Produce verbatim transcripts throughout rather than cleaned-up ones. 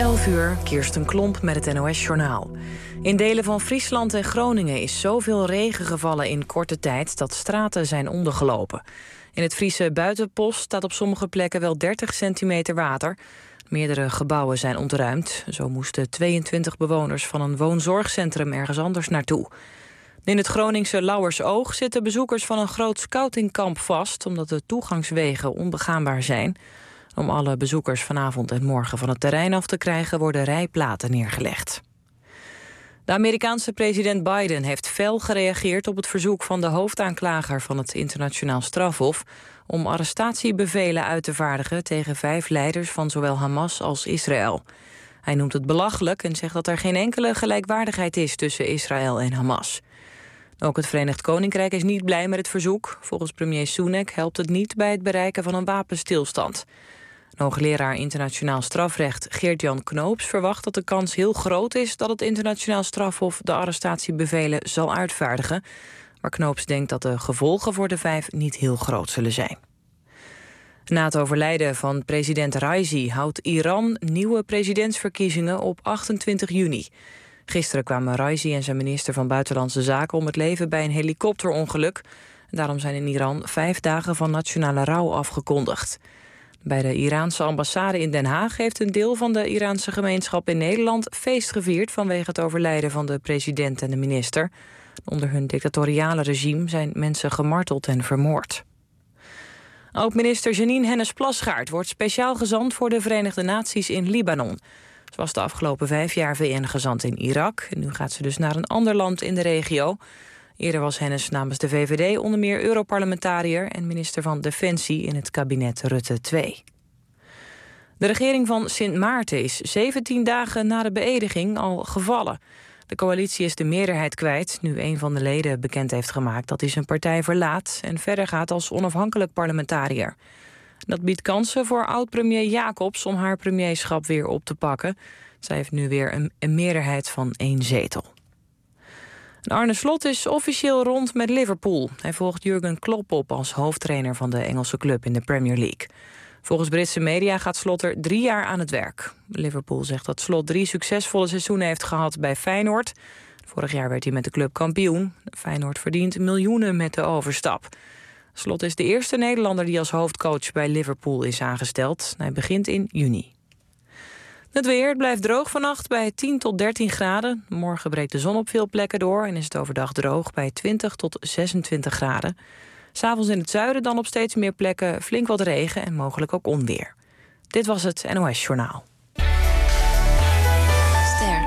elf uur, Kirsten Klomp met het N O S-journaal. In delen van Friesland en Groningen is zoveel regen gevallen in korte tijd dat straten zijn ondergelopen. In het Friese Buitenpost staat op sommige plekken wel dertig centimeter water. Meerdere gebouwen zijn ontruimd. Zo moesten tweeëntwintig bewoners van een woonzorgcentrum ergens anders naartoe. In het Groningse Lauwersoog zitten bezoekers van een groot scoutingkamp vast, omdat de toegangswegen onbegaanbaar zijn. Om alle bezoekers vanavond en morgen van het terrein af te krijgen, worden rijplaten neergelegd. De Amerikaanse president Biden heeft fel gereageerd op het verzoek van de hoofdaanklager van het Internationaal Strafhof om arrestatiebevelen uit te vaardigen tegen vijf leiders van zowel Hamas als Israël. Hij noemt het belachelijk en zegt dat er geen enkele gelijkwaardigheid is tussen Israël en Hamas. Ook het Verenigd Koninkrijk is niet blij met het verzoek. Volgens premier Sunak helpt het niet bij het bereiken van een wapenstilstand. Hoogleraar internationaal strafrecht Geert-Jan Knoops verwacht dat de kans heel groot is dat het internationaal strafhof de arrestatiebevelen zal uitvaardigen. Maar Knoops denkt dat de gevolgen voor de vijf niet heel groot zullen zijn. Na het overlijden van president Raisi houdt Iran nieuwe presidentsverkiezingen op achtentwintig juni. Gisteren kwamen Raisi en zijn minister van Buitenlandse Zaken om het leven bij een helikopterongeluk. Daarom zijn in Iran vijf dagen van nationale rouw afgekondigd. Bij de Iraanse ambassade in Den Haag heeft een deel van de Iraanse gemeenschap in Nederland feest gevierd vanwege het overlijden van de president en de minister. Onder hun dictatoriale regime zijn mensen gemarteld en vermoord. Oud-minister Jeanine Hennis-Plasgaard wordt speciaal gezant voor de Verenigde Naties in Libanon. Ze was de afgelopen vijf jaar V N-gezant in Irak. En nu gaat ze dus naar een ander land in de regio. Eerder was Hennis namens de V V D onder meer Europarlementariër en minister van Defensie in het kabinet Rutte twee. De regering van Sint Maarten is zeventien dagen na de beëdiging al gevallen. De coalitie is de meerderheid kwijt, nu een van de leden bekend heeft gemaakt dat hij zijn partij verlaat en verder gaat als onafhankelijk parlementariër. Dat biedt kansen voor oud-premier Jacobs om haar premierschap weer op te pakken. Zij heeft nu weer een, een meerderheid van één zetel. En Arne Slot is officieel rond met Liverpool. Hij volgt Jurgen Klopp op als hoofdtrainer van de Engelse club in de Premier League. Volgens Britse media gaat Slot er drie jaar aan het werk. Liverpool zegt dat Slot drie succesvolle seizoenen heeft gehad bij Feyenoord. Vorig jaar werd hij met de club kampioen. Feyenoord verdient miljoenen met de overstap. Slot is de eerste Nederlander die als hoofdcoach bij Liverpool is aangesteld. Hij begint in juni. Het weer blijft droog vannacht bij tien tot dertien graden. Morgen breekt de zon op veel plekken door en is het overdag droog bij twintig tot zesentwintig graden. 'S Avonds in het zuiden dan op steeds meer plekken flink wat regen en mogelijk ook onweer. Dit was het N O S-journaal. Ster.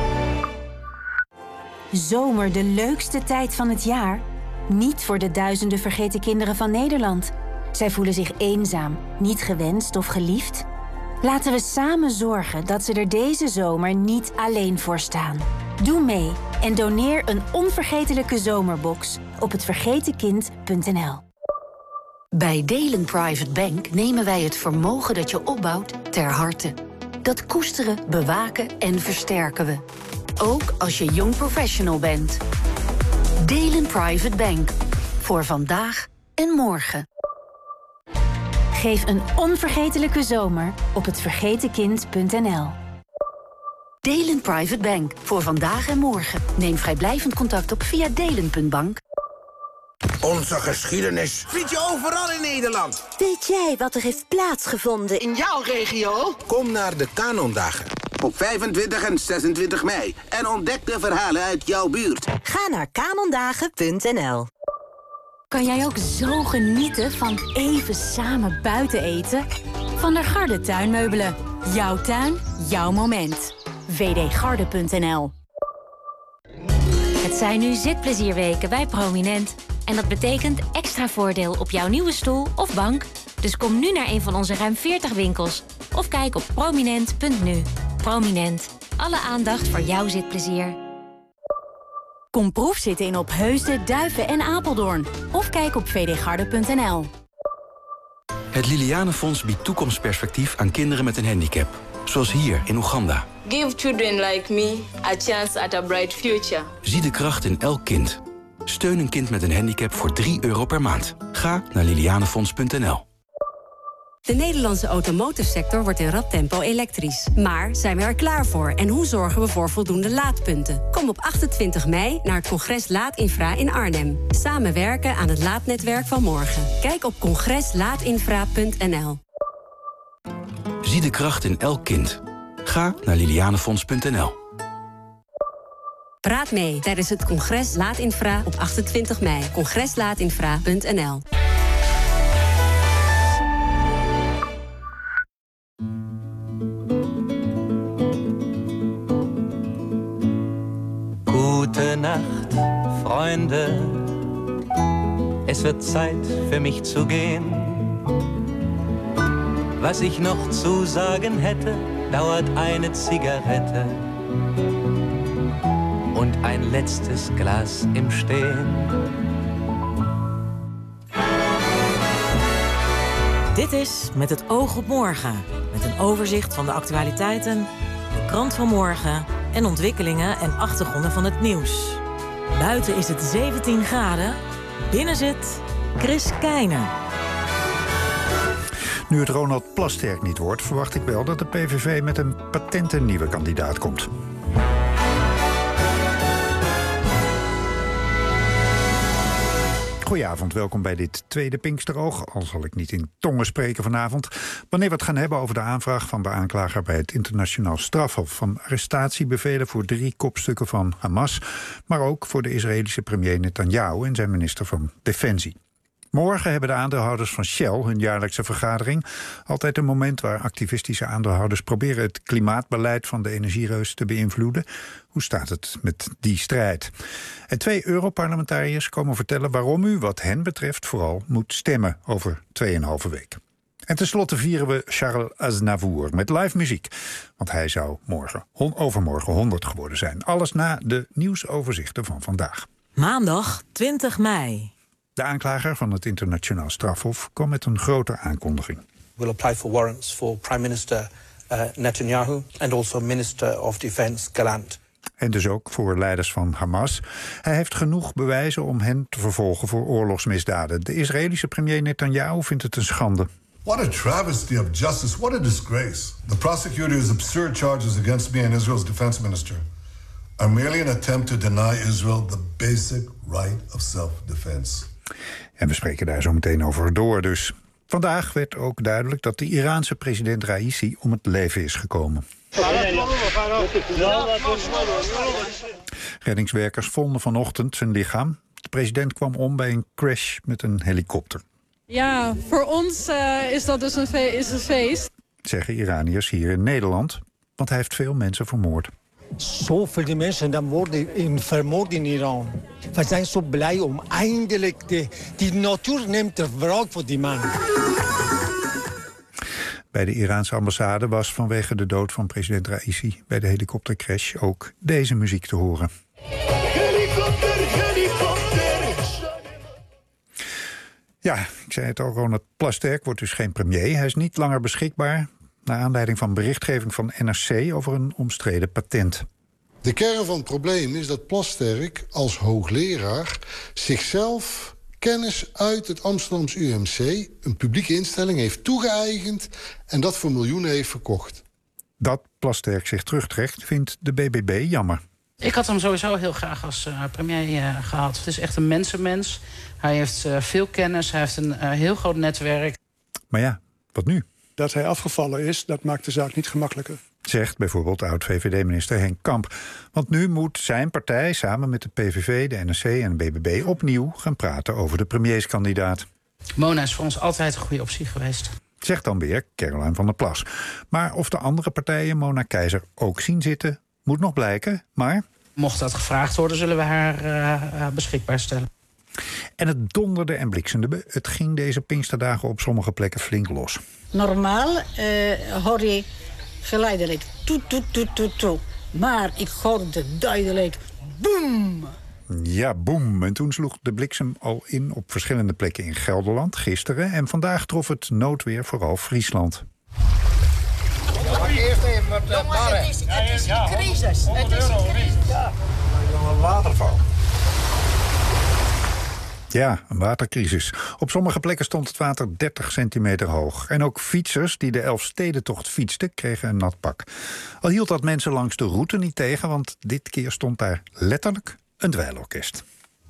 Zomer, de leukste tijd van het jaar? Niet voor de duizenden vergeten kinderen van Nederland. Zij voelen zich eenzaam, niet gewenst of geliefd. Laten we samen zorgen dat ze er deze zomer niet alleen voor staan. Doe mee en doneer een onvergetelijke zomerbox op het vergeten kind punt n l. Bij Delen Private Bank nemen wij het vermogen dat je opbouwt ter harte. Dat koesteren, bewaken en versterken we. Ook als je jong professional bent. Delen Private Bank. Voor vandaag en morgen. Geef een onvergetelijke zomer op het vergeten kind punt n l. Delen Private Bank. Voor vandaag en morgen. Neem vrijblijvend contact op via delen punt bank. Onze geschiedenis vind je overal in Nederland. Weet jij wat er heeft plaatsgevonden in jouw regio? Kom naar de Kanondagen op vijfentwintig en zesentwintig mei en ontdek de verhalen uit jouw buurt. Ga naar kanondagen punt n l. Kan jij ook zo genieten van even samen buiten eten? Van der Garde tuinmeubelen. Jouw tuin, jouw moment. v d garde punt n l. Het zijn nu zitplezierweken bij Prominent. En dat betekent extra voordeel op jouw nieuwe stoel of bank. Dus kom nu naar een van onze ruim veertig winkels. Of kijk op prominent punt n u. Prominent. Alle aandacht voor jouw zitplezier. Kom proefzitten in Opheusden, Duiven en Apeldoorn. Of kijk op v d garde punt n l. Het Lilianenfonds biedt toekomstperspectief aan kinderen met een handicap. Zoals hier in Oeganda. Give children like me a chance at a bright future. Zie de kracht in elk kind. Steun een kind met een handicap voor drie euro per maand. Ga naar lilianenfonds punt n l. De Nederlandse automotive-sector wordt in rap tempo elektrisch. Maar zijn we er klaar voor? En hoe zorgen we voor voldoende laadpunten? Kom op achtentwintig mei naar het congres Laadinfra in Arnhem. Samenwerken aan het laadnetwerk van morgen. Kijk op congres laadinfra punt n l. Zie de kracht in elk kind. Ga naar lilianefonds punt n l. Praat mee tijdens het congres Laadinfra op achtentwintig mei. congres laadinfra punt n l. Gute Nacht, Freunde. Es wird Zeit für mich zu gehen. Was ich noch zu sagen hätte, dauert eine Zigarette und ein letztes Glas im Stehen. Dit is Met het oog op morgen. Met een overzicht van de actualiteiten, de krant van morgen en ontwikkelingen en achtergronden van het nieuws. Buiten is het zeventien graden. Binnen zit Chris Keijnen. Nu het Ronald Plasterk niet wordt, verwacht ik wel dat de P V V met een patente nieuwe kandidaat komt. Goedenavond, welkom bij dit tweede Pinksteroog. Al zal ik niet in tongen spreken vanavond. Wanneer we het gaan hebben over de aanvraag van de aanklager bij het Internationaal Strafhof van arrestatiebevelen voor drie kopstukken van Hamas, maar ook voor de Israëlische premier Netanyahu en zijn minister van Defensie. Morgen hebben de aandeelhouders van Shell hun jaarlijkse vergadering. Altijd een moment waar activistische aandeelhouders proberen het klimaatbeleid van de energiereus te beïnvloeden. Hoe staat het met die strijd? En twee Europarlementariërs komen vertellen waarom u, wat hen betreft, vooral moet stemmen over tweeënhalve week. En tenslotte vieren we Charles Aznavour met live muziek. Want hij zou morgen, overmorgen honderd geworden zijn. Alles na de nieuwsoverzichten van vandaag. Maandag twintig mei. De aanklager van het Internationaal Strafhof kwam met een grote aankondiging. We'll apply for warrants for Prime Minister uh, Netanyahu and also Minister of Defense Gallant. En dus ook voor leiders van Hamas. Hij heeft genoeg bewijzen om hen te vervolgen voor oorlogsmisdaden. De Israëlische premier Netanyahu vindt het een schande. What a travesty of justice. What a disgrace. The prosecutor's absurd charges against me and Israel's defense minister are merely an attempt to deny Israel the basic right of self-defense. En we spreken daar zo meteen over door dus. Vandaag werd ook duidelijk dat de Iraanse president Raisi om het leven is gekomen. Reddingswerkers vonden vanochtend zijn lichaam. De president kwam om bij een crash met een helikopter. Ja, voor ons uh, is dat dus een, fe- is een feest. Zeggen Iraniërs hier in Nederland, want hij heeft veel mensen vermoord. Zoveel mensen dan worden in, vermoord in Iran. We zijn zo blij om eindelijk de die natuur neemt er wraak voor die man. Bij de Iraanse ambassade was vanwege de dood van president Raisi bij de helikoptercrash ook deze muziek te horen. Helikopter, helikopter. Ja, ik zei het al, Ronald Plasterk wordt dus geen premier. Hij is niet langer beschikbaar, naar aanleiding van berichtgeving van N R C over een omstreden patent. De kern van het probleem is dat Plasterk als hoogleraar zichzelf kennis uit het Amsterdamse U M C, een publieke instelling, heeft toegeëigend en dat voor miljoenen heeft verkocht. Dat Plasterk zich terugtrekt, vindt de B B B jammer. Ik had hem sowieso heel graag als uh, premier uh, gehad. Het is echt een mensenmens. Hij heeft uh, veel kennis, hij heeft een uh, heel groot netwerk. Maar ja, wat nu? Dat hij afgevallen is, dat maakt de zaak niet gemakkelijker. Zegt bijvoorbeeld oud-V V D-minister Henk Kamp. Want nu moet zijn partij samen met de P V V, de N R C en de B B B opnieuw gaan praten over de premierskandidaat. Mona is voor ons altijd een goede optie geweest. Zegt dan weer Caroline van der Plas. Maar of de andere partijen Mona Keizer ook zien zitten, moet nog blijken. Maar mocht dat gevraagd worden, zullen we haar uh, beschikbaar stellen. En het donderde en bliksemde. Het ging deze Pinksterdagen op sommige plekken flink los. Normaal uh, hoor je geleidelijk toet, toet, toet, toet, toet. Maar ik hoorde duidelijk boem. Ja, boem. En toen sloeg de bliksem al in op verschillende plekken in Gelderland gisteren. En vandaag trof het noodweer vooral Friesland. Mag ik eerst even wat uh, barren? Het is, het is een crisis. Het is een crisis. Ja. Een waterval. Ja, een watercrisis. Op sommige plekken stond het water dertig centimeter hoog. En ook fietsers die de Elfstedentocht fietsten, kregen een nat pak. Al hield dat mensen langs de route niet tegen, want dit keer stond daar letterlijk een dweilorkest.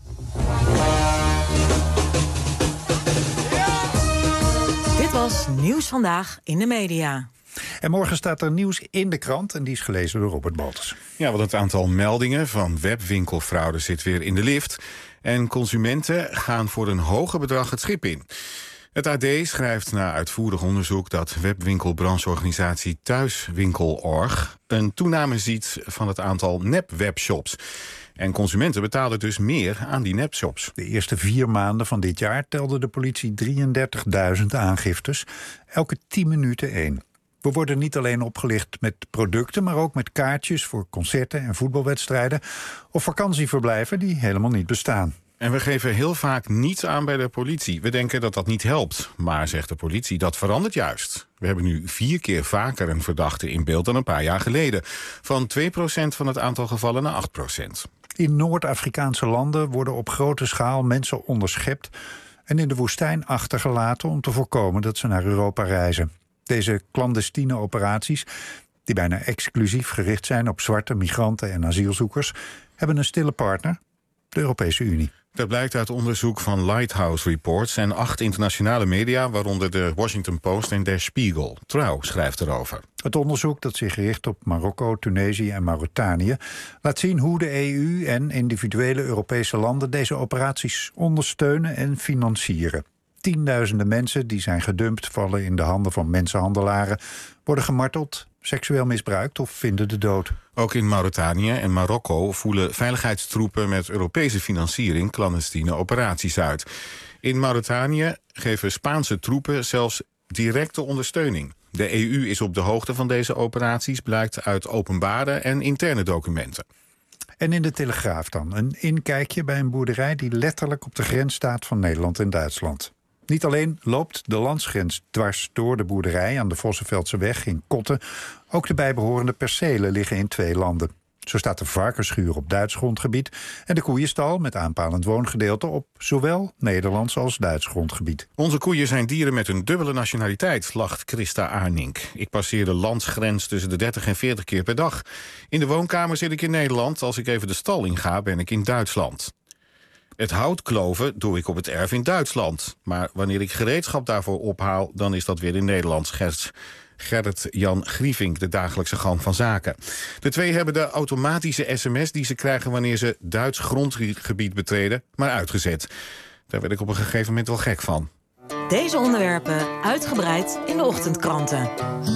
Dit was Nieuws Vandaag in de Media. En morgen staat er nieuws in de krant en die is gelezen door Robert Baltus. Ja, want het aantal meldingen van webwinkelfraude zit weer in de lift. En consumenten gaan voor een hoger bedrag het schip in. Het A D schrijft na uitvoerig onderzoek dat webwinkelbrancheorganisatie Thuiswinkel.org een toename ziet van het aantal nep-webshops. En consumenten betalen dus meer aan die nepshops. De eerste vier maanden van dit jaar telde de politie drieëndertigduizend aangiftes. Elke tien minuten één. We worden niet alleen opgelicht met producten, maar ook met kaartjes voor concerten en voetbalwedstrijden of vakantieverblijven die helemaal niet bestaan. En we geven heel vaak niets aan bij de politie. We denken dat dat niet helpt. Maar, zegt de politie, dat verandert juist. We hebben nu vier keer vaker een verdachte in beeld dan een paar jaar geleden. Van twee procent van het aantal gevallen naar acht procent. In Noord-Afrikaanse landen worden op grote schaal mensen onderschept en in de woestijn achtergelaten om te voorkomen dat ze naar Europa reizen. Deze clandestine operaties, die bijna exclusief gericht zijn op zwarte migranten en asielzoekers, hebben een stille partner, de Europese Unie. Dat blijkt uit onderzoek van Lighthouse Reports en acht internationale media, waaronder de Washington Post en Der Spiegel. Trouw schrijft erover. Het onderzoek, dat zich richt op Marokko, Tunesië en Mauritanië, laat zien hoe de E U en individuele Europese landen deze operaties ondersteunen en financieren. Tienduizenden mensen die zijn gedumpt, vallen in de handen van mensenhandelaren, worden gemarteld, seksueel misbruikt of vinden de dood. Ook in Mauritanië en Marokko voelen veiligheidstroepen met Europese financiering clandestine operaties uit. In Mauritanië geven Spaanse troepen zelfs directe ondersteuning. De E U is op de hoogte van deze operaties, blijkt uit openbare en interne documenten. En in de Telegraaf dan, een inkijkje bij een boerderij die letterlijk op de grens staat van Nederland en Duitsland. Niet alleen loopt de landsgrens dwars door de boerderij aan de Vossenveldseweg in Kotten, ook de bijbehorende percelen liggen in twee landen. Zo staat de varkensschuur op Duits grondgebied en de koeienstal met aanpalend woongedeelte op zowel Nederlands als Duits grondgebied. Onze koeien zijn dieren met een dubbele nationaliteit, lacht Christa Aarnink. Ik passeer de landsgrens tussen de dertig en veertig keer per dag. In de woonkamer zit ik in Nederland, als ik even de stal inga ben ik in Duitsland. Het hout kloven doe ik op het erf in Duitsland. Maar wanneer ik gereedschap daarvoor ophaal, dan is dat weer in Nederland, scherts Gerrit-Jan Grievink, de dagelijkse gang van zaken. De twee hebben de automatische sms die ze krijgen wanneer ze Duits grondgebied betreden, maar uitgezet. Daar werd ik op een gegeven moment wel gek van. Deze onderwerpen uitgebreid in de ochtendkranten.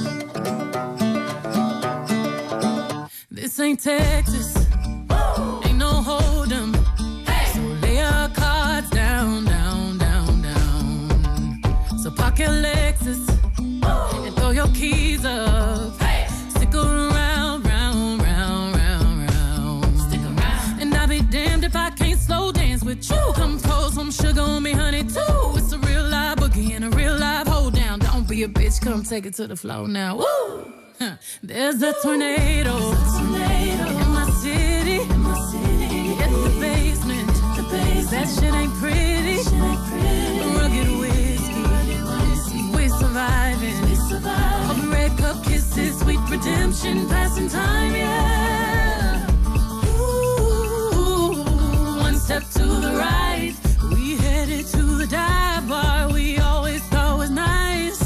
This ain't Texas. Ain't no hold 'em. So lay your cards down, down, down, down. So park your Lexus and throw your keys up. Stick around, round, round, round, round. Stick around. And I'll be damned if I can't slow dance with you. Come pour some sugar on me, honey, too. It's a real live boogie and a real live hold down. Don't be a bitch, come take it to the floor now. Woo! Huh. There's a tornado, There's a tornado in my city. In my city. Hit the basement. The basement. That shit ain't pretty. Shit ain't pretty. Rugged whiskey. Rugged whiskey. We surviving. We surviving. Of red cup kisses, sweet redemption, passing time, yeah. Ooh, one step to the right. We headed to the dive bar we always thought was nice.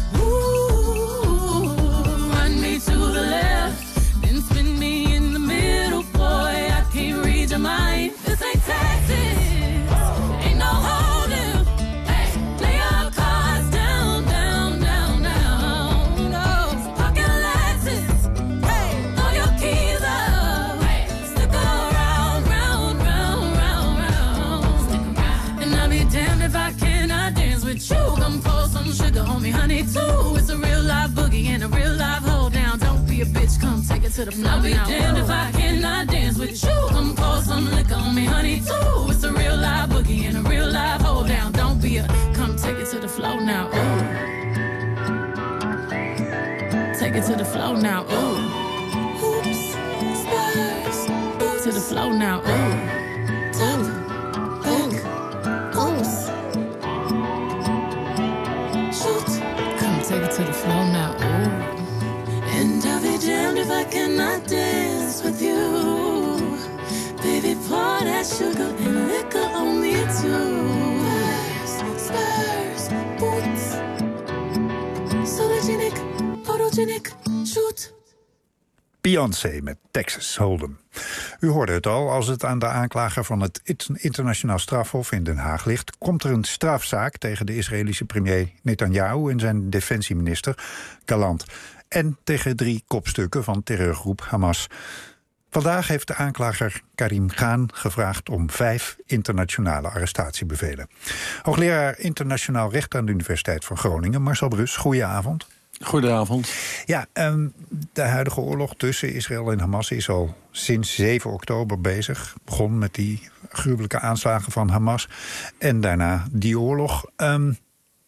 To the left, then spin me in the middle, boy, I can't read your mind. This ain't Texas, ain't no holding. Hey, lay your cards down, down, down, down. No, pocket Lexus, hey, throw your keys up. Hey, stick around, round, round, round, round. Stick around. And I'll be damned if I cannot dance with you. Come pour some sugar on me, honey, too. It's a real live boogie and a real live hold down. Don't be a bitch, come take it to the floor. I'll be damned if I cannot dance with you. Come pour some liquor on me, honey, too. It's a real live boogie and a real live hold down. Don't be a, come take it to the floor now, ooh. Take it to the floor now, ooh. Oops, stars, to the floor now, ooh. Ooh, ooh, ooh. can I dance with you? Baby, pour that sugar and liquor on me too. Spurs, spurs, boots. Sologenic, photogenic, shoot. Beyoncé met Texas Hold'em. U hoorde het al, als het aan de aanklager van het internationaal strafhof in Den Haag ligt, komt er een strafzaak tegen de Israëlische premier Netanyahu en zijn defensieminister Gallant. En tegen drie kopstukken van terreurgroep Hamas. Vandaag heeft de aanklager Karim Khan gevraagd om vijf internationale arrestatiebevelen. Hoogleraar internationaal recht aan de Universiteit van Groningen, Marcel Brus, goedenavond. Goedenavond. Ja, um, de huidige oorlog tussen Israël en Hamas is al sinds zeven oktober bezig. Begon met die gruwelijke aanslagen van Hamas en daarna die oorlog. Um,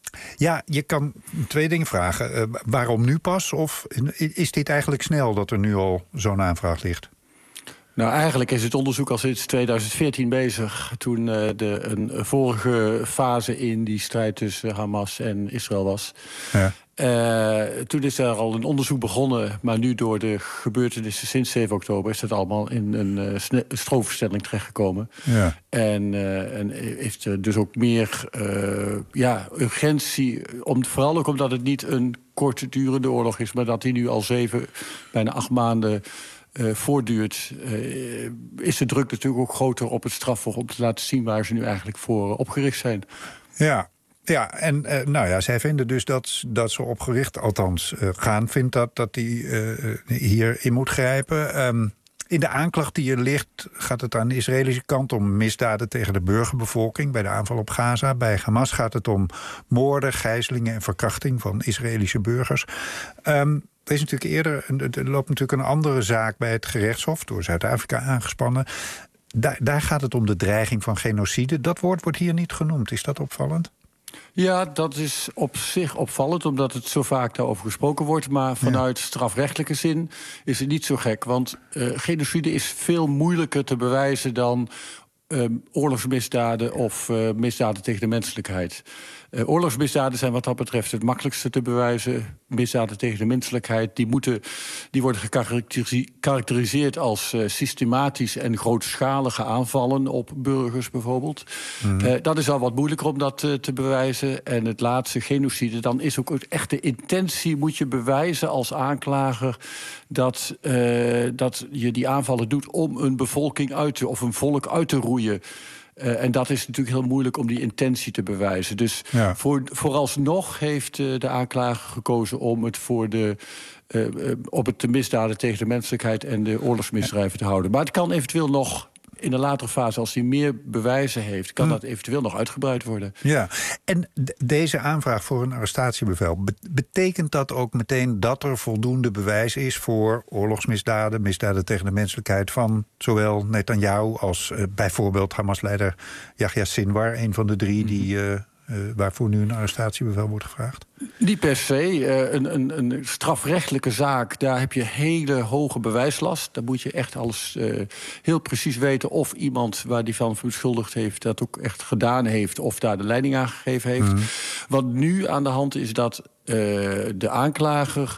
ja, je kan twee dingen vragen. Uh, waarom nu pas? Of is dit eigenlijk snel dat er nu al zo'n aanvraag ligt? Nou, eigenlijk is het onderzoek al sinds tweeduizend veertien bezig. Toen uh, de, een vorige fase in die strijd tussen Hamas en Israël was. Ja. Uh, toen is er al een onderzoek begonnen, maar nu door de gebeurtenissen sinds zeven oktober is dat allemaal in een uh, stroomversnelling terechtgekomen. Ja. En, uh, en heeft er dus ook meer uh, ja, urgentie, om, vooral ook omdat het niet een kortdurende oorlog is, maar dat die nu al zeven, bijna acht maanden Uh, voortduurt, uh, is de druk natuurlijk ook groter op het strafhof om te laten zien waar ze nu eigenlijk voor uh, opgericht zijn. Ja. Ja, en uh, nou ja, zij vinden dus dat, dat ze opgericht, althans uh, Gaan vindt dat, dat hij uh, hierin moet grijpen. Um, in de aanklacht die er ligt gaat het aan de Israëlische kant om misdaden tegen de burgerbevolking bij de aanval op Gaza. Bij Hamas gaat het om moorden, gijzelingen en verkrachting van Israëlische burgers. Um, Er is natuurlijk eerder, er loopt natuurlijk een andere zaak bij het gerechtshof, door Zuid-Afrika aangespannen. Daar, daar gaat het om de dreiging van genocide. Dat woord wordt hier niet genoemd. Is dat opvallend? Ja, dat is op zich opvallend, omdat het zo vaak daarover gesproken wordt. Maar vanuit ja. strafrechtelijke zin is het niet zo gek. Want uh, genocide is veel moeilijker te bewijzen dan uh, oorlogsmisdaden of uh, misdaden tegen de menselijkheid. Uh, oorlogsmisdaden zijn wat dat betreft het makkelijkste te bewijzen. Misdaden tegen de menselijkheid, die, moeten, die worden gekarakteriseerd als uh, systematisch en grootschalige aanvallen op burgers bijvoorbeeld. Mm-hmm. Uh, dat is al wat moeilijker om dat uh, te bewijzen. En het laatste, genocide, dan is ook echt de intentie, moet je bewijzen als aanklager dat, uh, dat je die aanvallen doet om een bevolking uit te, of een volk uit te roeien. Uh, en dat is natuurlijk heel moeilijk om die intentie te bewijzen. Dus ja. voor, vooralsnog heeft uh, de aanklager gekozen om het voor de, uh, uh, op het de misdaden tegen de menselijkheid en de oorlogsmisdrijven te houden. Maar het kan eventueel nog in een latere fase, als hij meer bewijzen heeft, kan hm. dat eventueel nog uitgebreid worden. Ja, en d- deze aanvraag voor een arrestatiebevel, be- betekent dat ook meteen dat er voldoende bewijs is voor oorlogsmisdaden, misdaden tegen de menselijkheid van zowel Netanyahu als uh, bijvoorbeeld Hamas-leider Yahya Sinwar, een van de drie die uh, uh, waarvoor nu een arrestatiebevel wordt gevraagd? Niet per se. Uh, een, een, een strafrechtelijke zaak, daar heb je hele hoge bewijslast. Daar moet je echt alles uh, heel precies weten of iemand waar die van beschuldigd heeft dat ook echt gedaan heeft of daar de leiding aan gegeven heeft. Mm. Wat nu aan de hand is dat uh, de aanklager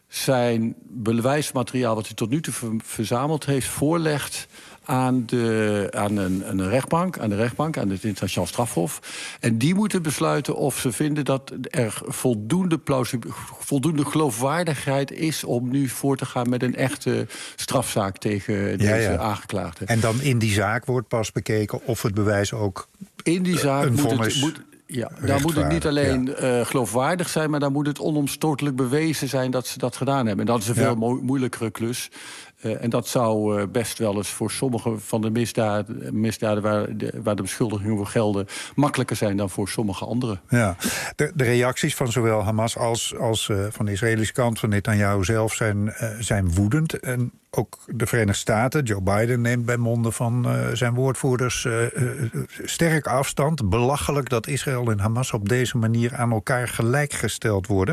zijn bewijsmateriaal wat hij tot nu toe verzameld heeft voorlegt aan, de, aan een, een rechtbank, aan de rechtbank, aan het internationaal strafhof. En die moeten besluiten of ze vinden dat er voldoende, voldoende geloofwaardigheid is om nu voor te gaan met een echte strafzaak tegen deze ja, ja. aangeklaagde. En dan in die zaak wordt pas bekeken of het bewijs ook in die zaak een moet vonnis het, moet, ja, daar moet het niet alleen ja. uh, geloofwaardig zijn, maar dan moet het onomstotelijk bewezen zijn dat ze dat gedaan hebben. En dat is een veel ja. mo- moeilijkere klus. Uh, en dat zou uh, best wel eens voor sommige van de misdaden, misdaden waar, de, waar de beschuldigingen voor gelden, makkelijker zijn dan voor sommige andere. Ja, de, de reacties van zowel Hamas als, als uh, van de Israëlische kant, van Netanyahu zelf, zijn, uh, zijn woedend. En ook de Verenigde Staten, Joe Biden, neemt bij monden van uh, zijn woordvoerders uh, uh, sterk afstand. Belachelijk dat Israël en Hamas op deze manier aan elkaar gelijkgesteld worden.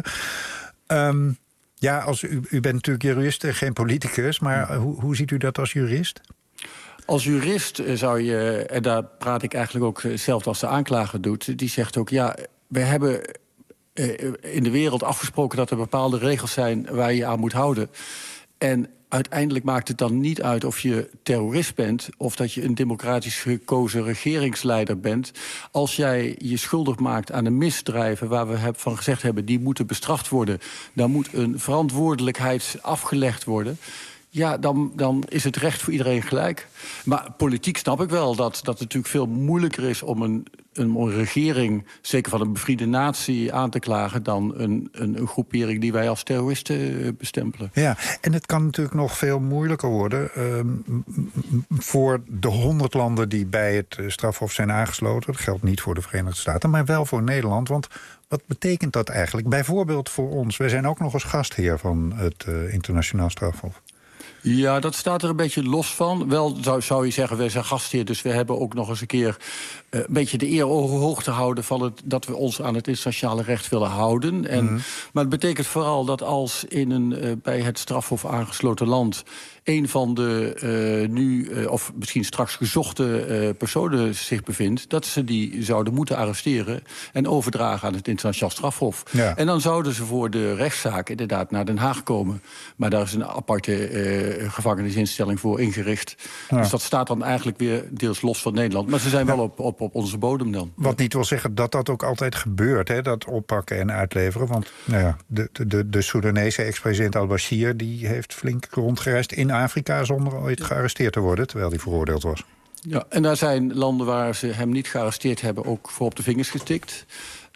Um, Ja, als u, u bent natuurlijk jurist en geen politicus, maar ja. hoe, hoe ziet u dat als jurist? Als jurist zou je, en daar praat ik eigenlijk ook hetzelfde als de aanklager doet, die zegt ook, ja, we hebben in de wereld afgesproken dat er bepaalde regels zijn waar je aan moet houden. En uiteindelijk maakt het dan niet uit of je terrorist bent of dat je een democratisch gekozen regeringsleider bent. Als jij je schuldig maakt aan de misdrijven waar we van gezegd hebben, die moeten bestraft worden, dan moet een verantwoordelijkheid afgelegd worden. Ja, dan, dan is het recht voor iedereen gelijk. Maar politiek snap ik wel dat, dat het natuurlijk veel moeilijker is om een, een, een regering, zeker van een bevriende natie, aan te klagen dan een, een, een groepering die wij als terroristen bestempelen. Ja, en het kan natuurlijk nog veel moeilijker worden um, voor de honderd landen die bij het strafhof zijn aangesloten. Dat geldt niet voor de Verenigde Staten, maar wel voor Nederland. Want wat betekent dat eigenlijk? Bijvoorbeeld voor ons. Wij zijn ook nog eens gastheer van het uh, internationaal strafhof. Ja, dat staat er een beetje los van. Wel zou, zou je zeggen, wij zijn gastheer, dus we hebben ook nog eens een keer uh, een beetje de eer hoog te houden van het, dat we ons aan het internationale recht willen houden. En, mm-hmm. Maar het betekent vooral dat als in een uh, bij het strafhof aangesloten land een van de uh, nu, uh, of misschien straks gezochte uh, personen zich bevindt, dat ze die zouden moeten arresteren en overdragen aan het internationaal strafhof. Ja. En dan zouden ze voor de rechtszaak inderdaad naar Den Haag komen. Maar daar is een aparte uh, gevangenisinstelling voor ingericht. Ja. Dus dat staat dan eigenlijk weer deels los van Nederland. Maar ze zijn wel op, op, op onze bodem dan. Wat niet wil zeggen dat dat ook altijd gebeurt, hè, dat oppakken en uitleveren. Want nou ja, de, de, de Soedanese ex-president al-Bashir die heeft flink rondgereisd in Afrika zonder ooit gearresteerd te worden, terwijl hij veroordeeld was. Ja, en daar zijn landen waar ze hem niet gearresteerd hebben ook voor op de vingers gestikt.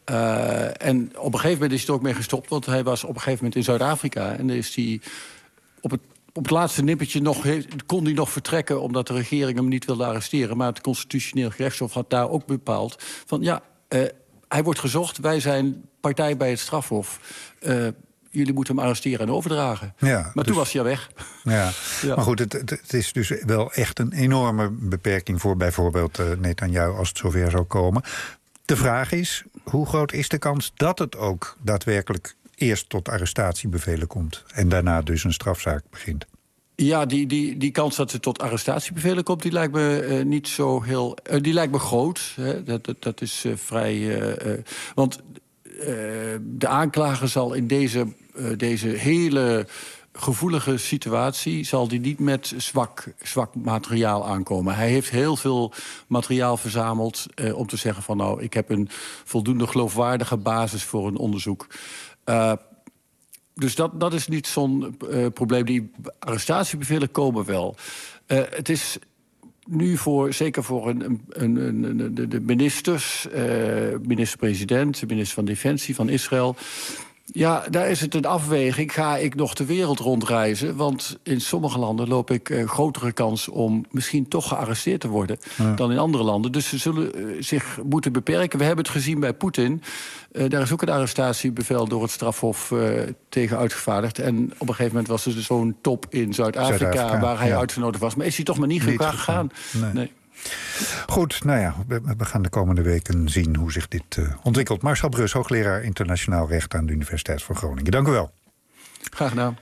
Uh, en op een gegeven moment is hij er ook mee gestopt, want hij was op een gegeven moment in Zuid-Afrika en dan is hij op het Op het laatste nippertje nog, kon hij nog vertrekken omdat de regering hem niet wilde arresteren. Maar het Constitutioneel Gerechtshof had daar ook bepaald van ja, uh, hij wordt gezocht, wij zijn partij bij het strafhof. Uh, jullie moeten hem arresteren en overdragen. Ja, maar dus, toen was hij al weg. Ja. Ja. Maar goed, het, het is dus wel echt een enorme beperking voor bijvoorbeeld uh, Netanyahu als het zover zou komen. De vraag is, hoe groot is de kans dat het ook daadwerkelijk eerst tot arrestatiebevelen komt en daarna dus een strafzaak begint? Ja, die, die, die kans dat het tot arrestatiebevelen komt, die lijkt me uh, niet zo heel. Uh, die lijkt me groot. Hè. Dat, dat, dat is uh, vrij. Uh, uh, want uh, de aanklager zal in deze, uh, deze hele gevoelige situatie zal die niet met zwak, zwak materiaal aankomen. Hij heeft heel veel materiaal verzameld uh, om te zeggen van nou, ik heb een voldoende geloofwaardige basis voor een onderzoek. Uh, dus dat, dat is niet zo'n uh, probleem. Die arrestatiebevelen komen wel. Uh, het is nu voor, zeker voor een, een, een, een, de, de ministers, uh, minister-president, de minister van Defensie van Israël. Ja, daar is het een afweging. Ga ik nog de wereld rondreizen? Want in sommige landen loop ik uh, grotere kans om misschien toch gearresteerd te worden ja. dan in andere landen. Dus ze zullen uh, zich moeten beperken. We hebben het gezien bij Poetin. Uh, daar is ook een arrestatiebevel door het strafhof uh, tegen uitgevaardigd. En op een gegeven moment was er zo'n top in Zuid-Afrika, Zuid-Afrika waar hij ja. uitgenodigd was. Maar is hij toch maar niet, niet gegaan? gegaan. Nee. nee. Goed, nou ja, we, we gaan de komende weken zien hoe zich dit uh, ontwikkelt. Marcel Brus, hoogleraar internationaal recht aan de Universiteit van Groningen. Dank u wel. Graag gedaan.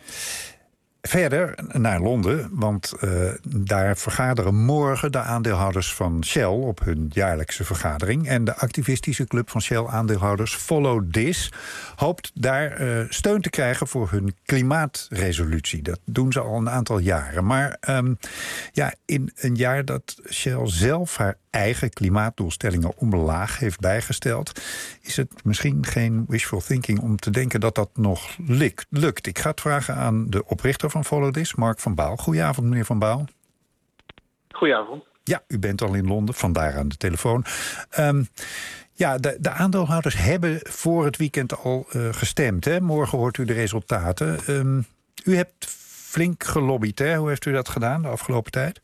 Verder naar Londen, want uh, daar vergaderen morgen de aandeelhouders van Shell op hun jaarlijkse vergadering. En de activistische club van Shell-aandeelhouders Follow This hoopt daar uh, steun te krijgen voor hun klimaatresolutie. Dat doen ze al een aantal jaren. Maar um, ja, in een jaar dat Shell zelf haar eigen klimaatdoelstellingen omlaag heeft bijgesteld, is het misschien geen wishful thinking om te denken dat dat nog lukt. Ik ga het vragen aan de oprichter van Follow This, Mark van Baal. Goedenavond, meneer Van Baal. Goedenavond. Ja, u bent al in Londen, vandaar aan de telefoon. Um, ja, de, de aandeelhouders hebben voor het weekend al uh, gestemd. Hè? Morgen hoort u de resultaten. Um, u hebt flink gelobbyd, hè? Hoe heeft u dat gedaan de afgelopen tijd?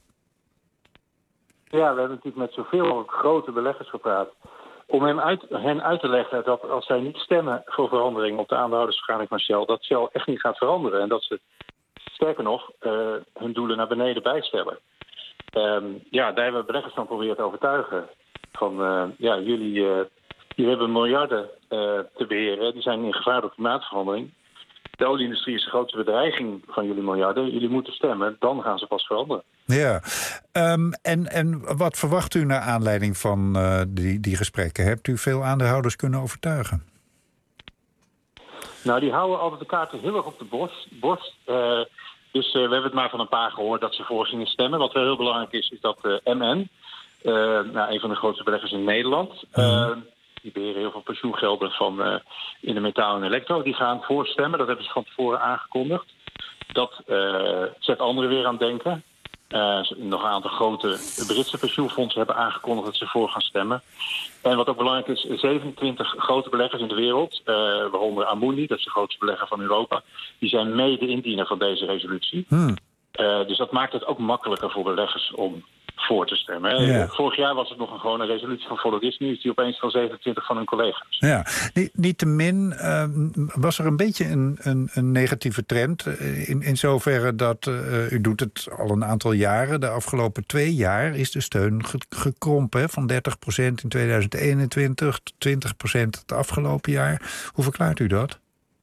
Ja, we hebben natuurlijk met zoveel mogelijk grote beleggers gepraat om hen uit, hen uit te leggen dat als zij niet stemmen voor verandering op de aandeelhoudersvergadering van Shell, dat Shell echt niet gaat veranderen. En dat ze, sterker nog, uh, hun doelen naar beneden bijstellen. Um, ja, daar hebben we beleggers van proberen te overtuigen. Van, uh, ja, jullie, uh, jullie hebben miljarden uh, te beheren. Die zijn in gevaar door klimaatverandering. De olieindustrie is de grootste bedreiging van jullie miljarden. Jullie moeten stemmen, dan gaan ze pas veranderen. Ja, um, en, en wat verwacht u naar aanleiding van uh, die, die gesprekken? Hebt u veel aandeelhouders kunnen overtuigen? Nou, die houden altijd de kaarten heel erg op de borst. borst. Uh, Dus uh, we hebben het maar van een paar gehoord dat ze voor gingen stemmen. Wat wel heel belangrijk is, is dat uh, M N, uh, nou, een van de grootste beleggers in Nederland... Uh, die beheren heel veel pensioengelden van uh, in de metaal en elektro. Die gaan voorstemmen, dat hebben ze van tevoren aangekondigd. Dat uh, zet anderen weer aan het denken. Uh, nog een aantal grote Britse pensioenfondsen hebben aangekondigd dat ze voor gaan stemmen. En wat ook belangrijk is, zevenentwintig grote beleggers in de wereld, uh, waaronder Amundi, dat is de grootste belegger van Europa, die zijn mede-indiener van deze resolutie. Hmm. Uh, dus dat maakt het ook makkelijker voor beleggers om voor te stemmen. Ja. Vorig jaar was het nog een gewone resolutie van Follow nu is die opeens van zevenentwintig van hun collega's. Ja, niettemin uh, was er een beetje een, een, een negatieve trend. In, in zoverre dat uh, u doet het al een aantal jaren. De afgelopen twee jaar is de steun ge- gekrompen. Hè, van dertig procent in tweeduizend eenentwintig tot twintig procent het afgelopen jaar. Hoe verklaart u dat?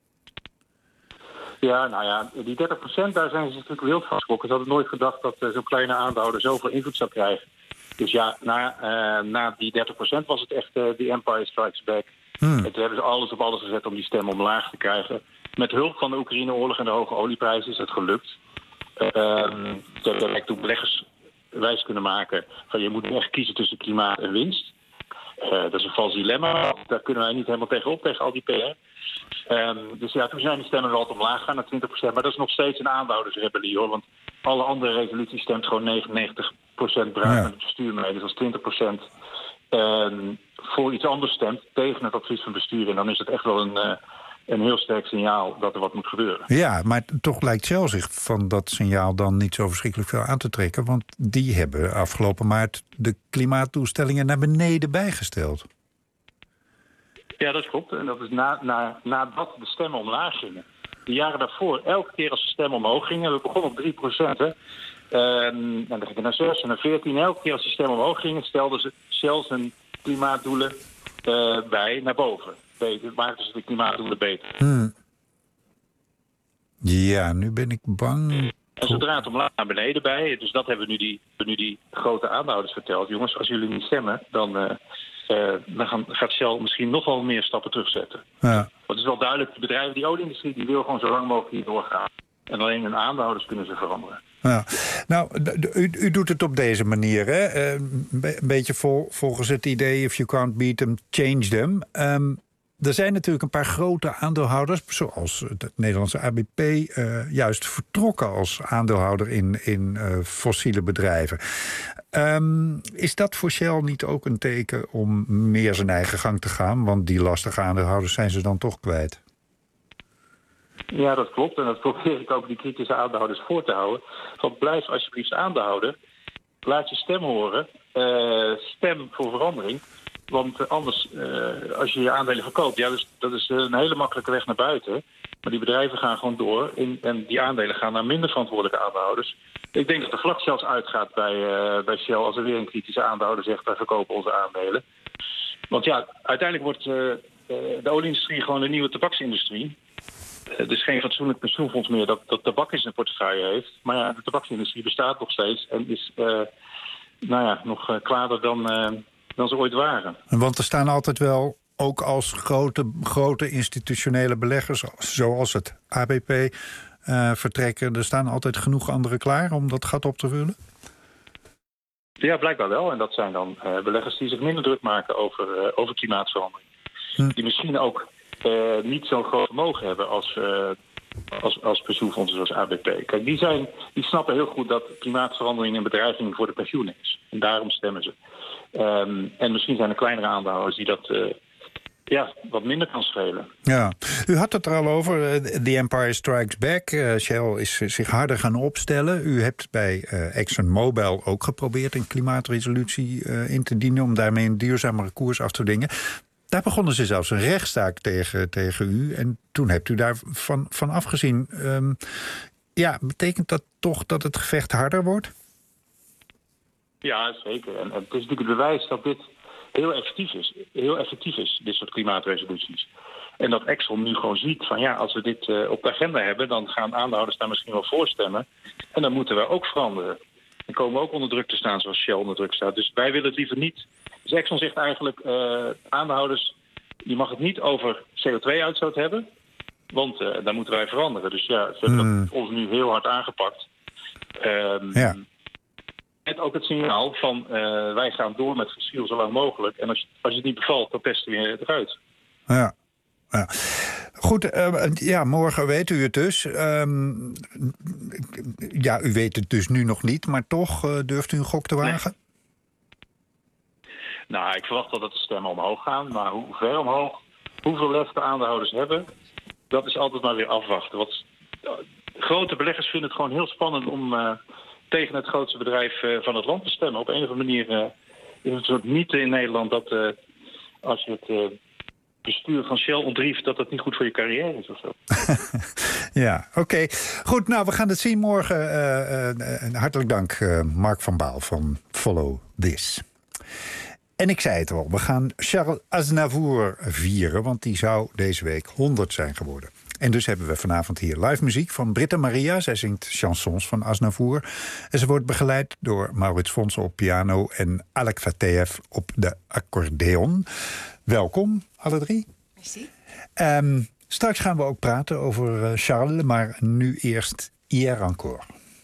Ja, nou ja, die dertig procent, daar zijn ze natuurlijk wild van geschrokken. Ze hadden nooit gedacht dat uh, zo'n kleine aandeelhouder zoveel invloed zou krijgen. Dus ja, na, uh, na die dertig procent was het echt de uh, Empire Strikes Back. Hmm. En toen hebben ze alles op alles gezet om die stem omlaag te krijgen. Met hulp van de Oekraïne-oorlog en de hoge olieprijzen is het gelukt. Uh, ze hebben toen beleggers wijs kunnen maken van je moet echt kiezen tussen klimaat en winst. Uh, dat is een vals dilemma. Daar kunnen wij niet helemaal tegenop, tegen al die P R. Um, dus ja, toen zijn de stemmen wel wat omlaag gaan naar twintig procent. Maar dat is nog steeds een aandeelhoudersrebellie, hoor. Want alle andere resoluties stemt gewoon negenennegentig procent bruin met het bestuur mee. Dus als twintig procent um, voor iets anders stemt, tegen het advies van bestuur, en dan is het echt wel een, uh, een heel sterk signaal dat er wat moet gebeuren. Ja, maar toch lijkt Shell zich van dat signaal dan niet zo verschrikkelijk veel aan te trekken. Want die hebben afgelopen maart de klimaatdoelstellingen naar beneden bijgesteld. Ja, dat klopt. En dat is na, na, nadat de stemmen omlaag gingen. De jaren daarvoor, elke keer als de stemmen omhoog gingen, we begonnen op drie procent. Hè. Um, en dan ging het naar zes en naar veertien. Elke keer als de stemmen omhoog gingen, stelden ze zelfs hun klimaatdoelen uh, bij naar boven. Beter, maakten ze de klimaatdoelen beter. Hmm. Ja, nu ben ik bang. En zodra het omlaag naar beneden bij, dus dat hebben we nu die, we nu die grote aandeelhouders verteld. Jongens, als jullie niet stemmen, dan... Uh, Uh, dan gaan, gaat Shell misschien nog wel meer stappen terugzetten. Ja. Want het is wel duidelijk, de bedrijven, die olieindustrie, die wil gewoon zo lang mogelijk hier doorgaan. En alleen hun aandeelhouders kunnen ze veranderen. Ja. Nou, u, u doet het op deze manier, hè? Uh, een beetje vol, volgens het idee, if you can't beat them, change them. Um, er zijn natuurlijk een paar grote aandeelhouders, zoals het Nederlandse A B P, uh, juist vertrokken als aandeelhouder in, in uh, fossiele bedrijven. Um, is dat voor Shell niet ook een teken om meer zijn eigen gang te gaan? Want die lastige aandeelhouders zijn ze dan toch kwijt. Ja, dat klopt. En dat probeer ik ook die kritische aandeelhouders voor te houden. Van blijf alsjeblieft aandeelhouder. Laat je stem horen. Uh, stem voor verandering. Want uh, anders, uh, als je je aandelen verkoopt, ja, dus, dat is een hele makkelijke weg naar buiten. Maar die bedrijven gaan gewoon door. In, en die aandelen gaan naar minder verantwoordelijke aandeelhouders. Ik denk dat de vlag zelfs uitgaat bij, uh, bij Shell als er weer een kritische aandeelhouder zegt, wij verkopen onze aandelen. Want ja, uiteindelijk wordt uh, uh, de olieindustrie gewoon een nieuwe tabaksindustrie. Uh, er is geen fatsoenlijk pensioenfonds meer dat, dat tabak in zijn portefeuille heeft. Maar ja, de tabaksindustrie bestaat nog steeds en is uh, nou ja, nog uh, kwader dan, uh, dan ze ooit waren. Want er staan altijd wel, ook als grote, grote institutionele beleggers, zoals het A B P... Uh, vertrekken, er staan altijd genoeg anderen klaar om dat gat op te vullen? Ja, blijkbaar wel. En dat zijn dan uh, beleggers die zich minder druk maken over, uh, over klimaatverandering. Hm. Die misschien ook uh, niet zo'n groot vermogen hebben als, uh, als, als pensioenfondsen zoals A B P. Kijk, die, zijn, die snappen heel goed dat klimaatverandering een bedreiging voor de pensioenen is. En daarom stemmen ze. Um, en misschien zijn er kleinere aandeelhouders die dat... Uh, Ja, wat minder kan schelen. Ja, u had het er al over, The Empire Strikes Back. Uh, Shell is zich harder gaan opstellen. U hebt bij uh, ExxonMobil ook geprobeerd een klimaatresolutie uh, in te dienen om daarmee een duurzamere koers af te dingen. Daar begonnen ze zelfs een rechtszaak tegen, tegen u. En toen hebt u daar van, van afgezien. Um, ja, betekent dat toch dat het gevecht harder wordt? Ja, zeker. En het is natuurlijk het bewijs dat dit heel effectief is. Heel effectief is, dit soort klimaatresoluties. En dat Exxon nu gewoon ziet van ja, als we dit uh, op de agenda hebben, dan gaan aandeelhouders daar misschien wel voor stemmen. En dan moeten we ook veranderen. Dan komen we ook onder druk te staan zoals Shell onder druk staat. Dus wij willen het liever niet. Dus Exxon zegt eigenlijk, uh, aandeelhouders, je mag het niet over C O twee uitstoot hebben. Want uh, daar moeten wij veranderen. Dus ja, ze hebben Hmm. dat ons nu heel hard aangepakt. Um, Ja. En ook het signaal van uh, wij gaan door met fossiel zo lang mogelijk. En als je, als je het niet bevalt, dan testen we je eruit. Ja. Ja. Goed, uh, ja, morgen weet u het dus. Um, ja, u weet het dus nu nog niet, maar toch uh, durft u een gok te wagen? Nee. Nou, ik verwacht wel dat de stemmen omhoog gaan. Maar hoe ver omhoog, hoeveel lef de aandeelhouders hebben, dat is altijd maar weer afwachten. Want uh, grote beleggers vinden het gewoon heel spannend om uh, tegen het grootste bedrijf uh, van het land te stemmen. Op een of andere manier uh, is het een soort mythe in Nederland dat uh, als je het... Uh, bestuur van Shell ontrieft dat dat niet goed voor je carrière is of zo. Ja, oké. Okay. Goed, nou, we gaan het zien morgen. Uh, uh, hartelijk dank, uh, Mark van Baal van Follow This. En ik zei het al, we gaan Charles Aznavour vieren, want die zou deze week honderd zijn geworden. En dus hebben we vanavond hier live muziek van Britta Maria. Zij zingt chansons van Aznavour. En ze wordt begeleid door Maurits Fonsen op piano en Alek Fateev op de accordeon. Welkom, alle drie. Merci. Um, straks gaan we ook praten over uh, Charles, maar nu eerst Hier encore.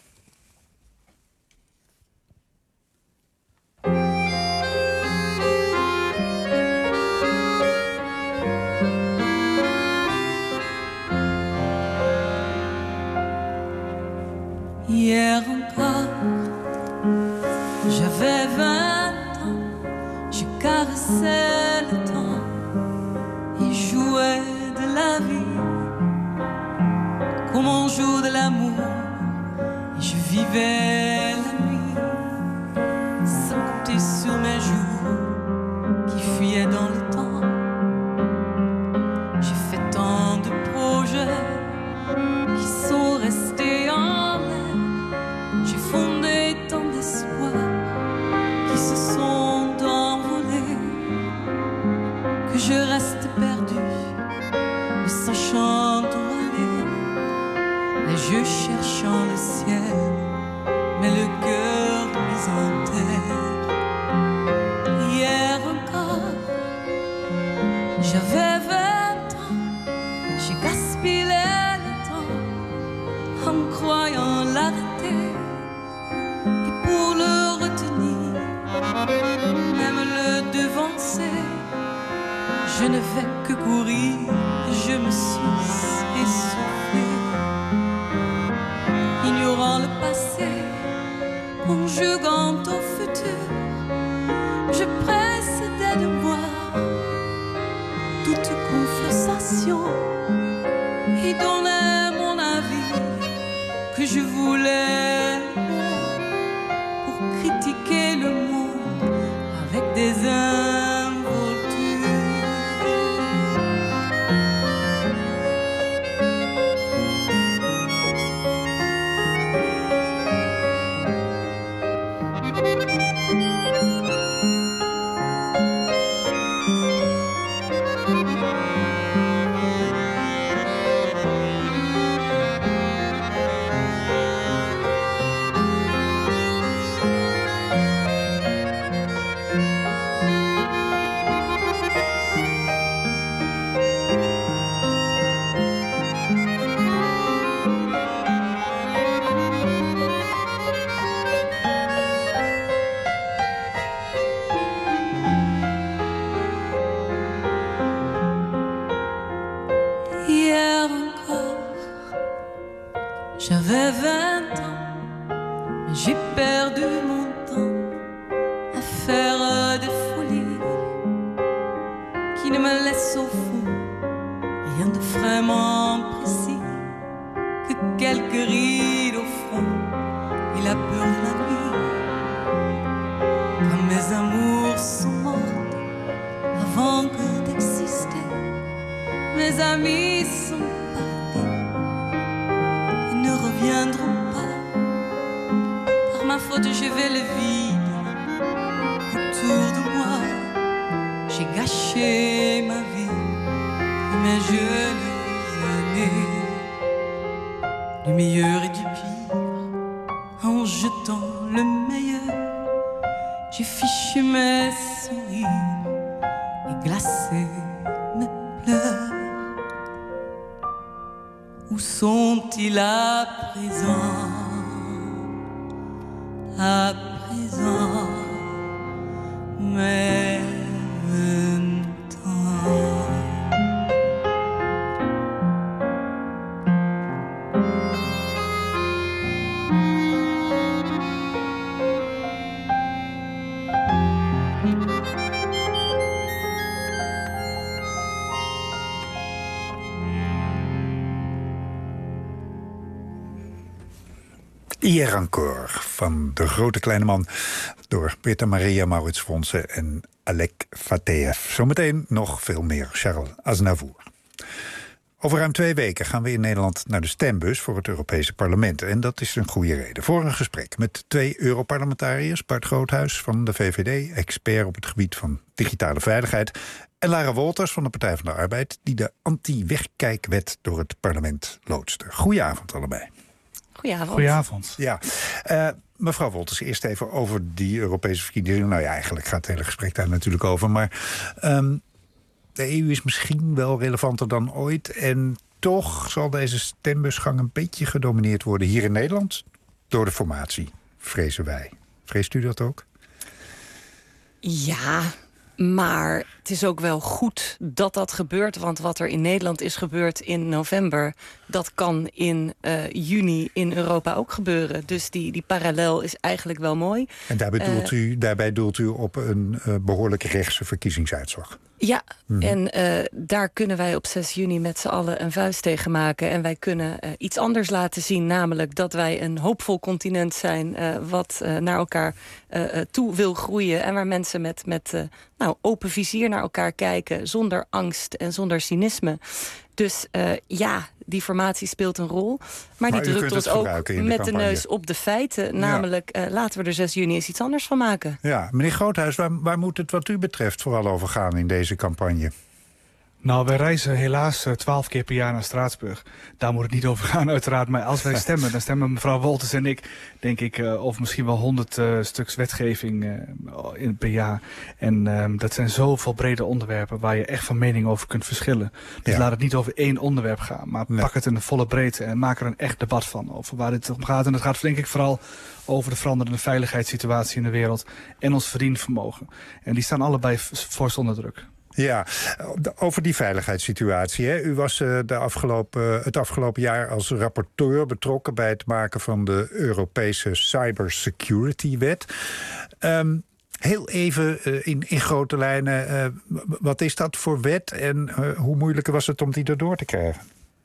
Hier encore, j'avais vingt ans, je caressais le temps et jouais de la vie comme on joue de l'amour. Et je vivais la nuit, sans compter sur mes jours qui fuyaient dans le temps. J'ai fait tant de projets qui sont restés en l'air. J'ai fondé tant d'espoirs qui se sont envolés, que je reste perdu, ne sachant où aller, les yeux cherchant le ciel, mais le cœur mis en terre. Hier encore, j'avais vingt ans, j'ai gaspillé le temps en croyant l'arrêter. Et pour le retenir, même le devancer, je ne fais que courir, je me suis essoufflé. Ignorant le passé, conjuguant au futur, je précédais de moi toute conversation et donnais mon avis que je voulais pour critiquer le monde avec des J'avais vingt ans, mais j'ai perdu mon temps à faire des folies qui ne me laissent au fond rien de vraiment précis que quelques rides au front et la peur de la nuit. Quand mes amours sont mortes avant que d'exister, mes amis sont reviendront pas. Par ma faute, je vais le vide autour de moi. J'ai gâché ma vie et mes jeunes années, du meilleur et du pire, en jetant le meilleur. J'ai fichu mes sourires et glacé mes pleurs. Où sont-ils à présent? À présent, mais temps. Hier encore van De Grote Kleine Man door Britta Maria Maurits Fonse en Alek Fateev. Zometeen nog veel meer Charles Aznavour. Over ruim twee weken gaan we in Nederland naar de stembus voor het Europese parlement. En dat is een goede reden voor een gesprek met twee Europarlementariërs. Bart Groothuis van de V V D, expert op het gebied van digitale veiligheid. En Lara Wolters van de Partij van de Arbeid, die de anti-wegkijkwet door het parlement loodste. Goedenavond allebei. Goedenavond. Goedenavond. Ja. Uh, mevrouw Wolters, eerst even over die Europese verkiezingen. Nou ja, eigenlijk gaat het hele gesprek daar natuurlijk over. Maar um, de E U is misschien wel relevanter dan ooit. En toch zal deze stembusgang een beetje gedomineerd worden hier in Nederland door de formatie, vrezen wij. Vreest u dat ook? Ja, maar het is ook wel goed dat dat gebeurt. Want wat er in Nederland is gebeurd in november, dat kan in uh, juni in Europa ook gebeuren. Dus die, die parallel is eigenlijk wel mooi. En daarbij doelt, uh, u, daarbij doelt u op een uh, behoorlijk rechtse verkiezingsuitslag. Ja, mm-hmm. en uh, daar kunnen wij op zes juni met z'n allen een vuist tegen maken. En wij kunnen uh, iets anders laten zien. Namelijk dat wij een hoopvol continent zijn uh, wat uh, naar elkaar uh, toe wil groeien. En waar mensen met, met uh, nou, open vizier naar elkaar kijken. Zonder angst en zonder cynisme. Dus uh, ja, die formatie speelt een rol. Maar, maar die drukt ons ook met de, de neus op de feiten. Namelijk, ja. uh, laten we er zes juni eens iets anders van maken. Ja, meneer Groothuis, waar, waar moet het wat u betreft vooral over gaan in deze campagne? Nou, wij reizen helaas twaalf keer per jaar naar Straatsburg. Daar moet het niet over gaan, uiteraard. Maar als wij stemmen, dan stemmen mevrouw Wolters en ik, denk ik, uh, of misschien wel honderd uh, stuks wetgeving uh, in, per jaar. En uh, dat zijn zoveel brede onderwerpen waar je echt van mening over kunt verschillen. Dus ja. laat het niet over één onderwerp gaan, maar nee. pak het in de volle breedte en maak er een echt debat van over waar dit om gaat. En dat gaat denk ik vooral over de veranderende veiligheidssituatie in de wereld en ons verdienvermogen. En die staan allebei fors onder druk. Ja, over die veiligheidssituatie. Hè. U was uh, de afgelopen, het afgelopen jaar als rapporteur betrokken bij het maken van de Europese Cybersecurity-wet. Um, heel even uh, in, in grote lijnen, uh, wat is dat voor wet en uh, hoe moeilijk was het om die erdoor te krijgen?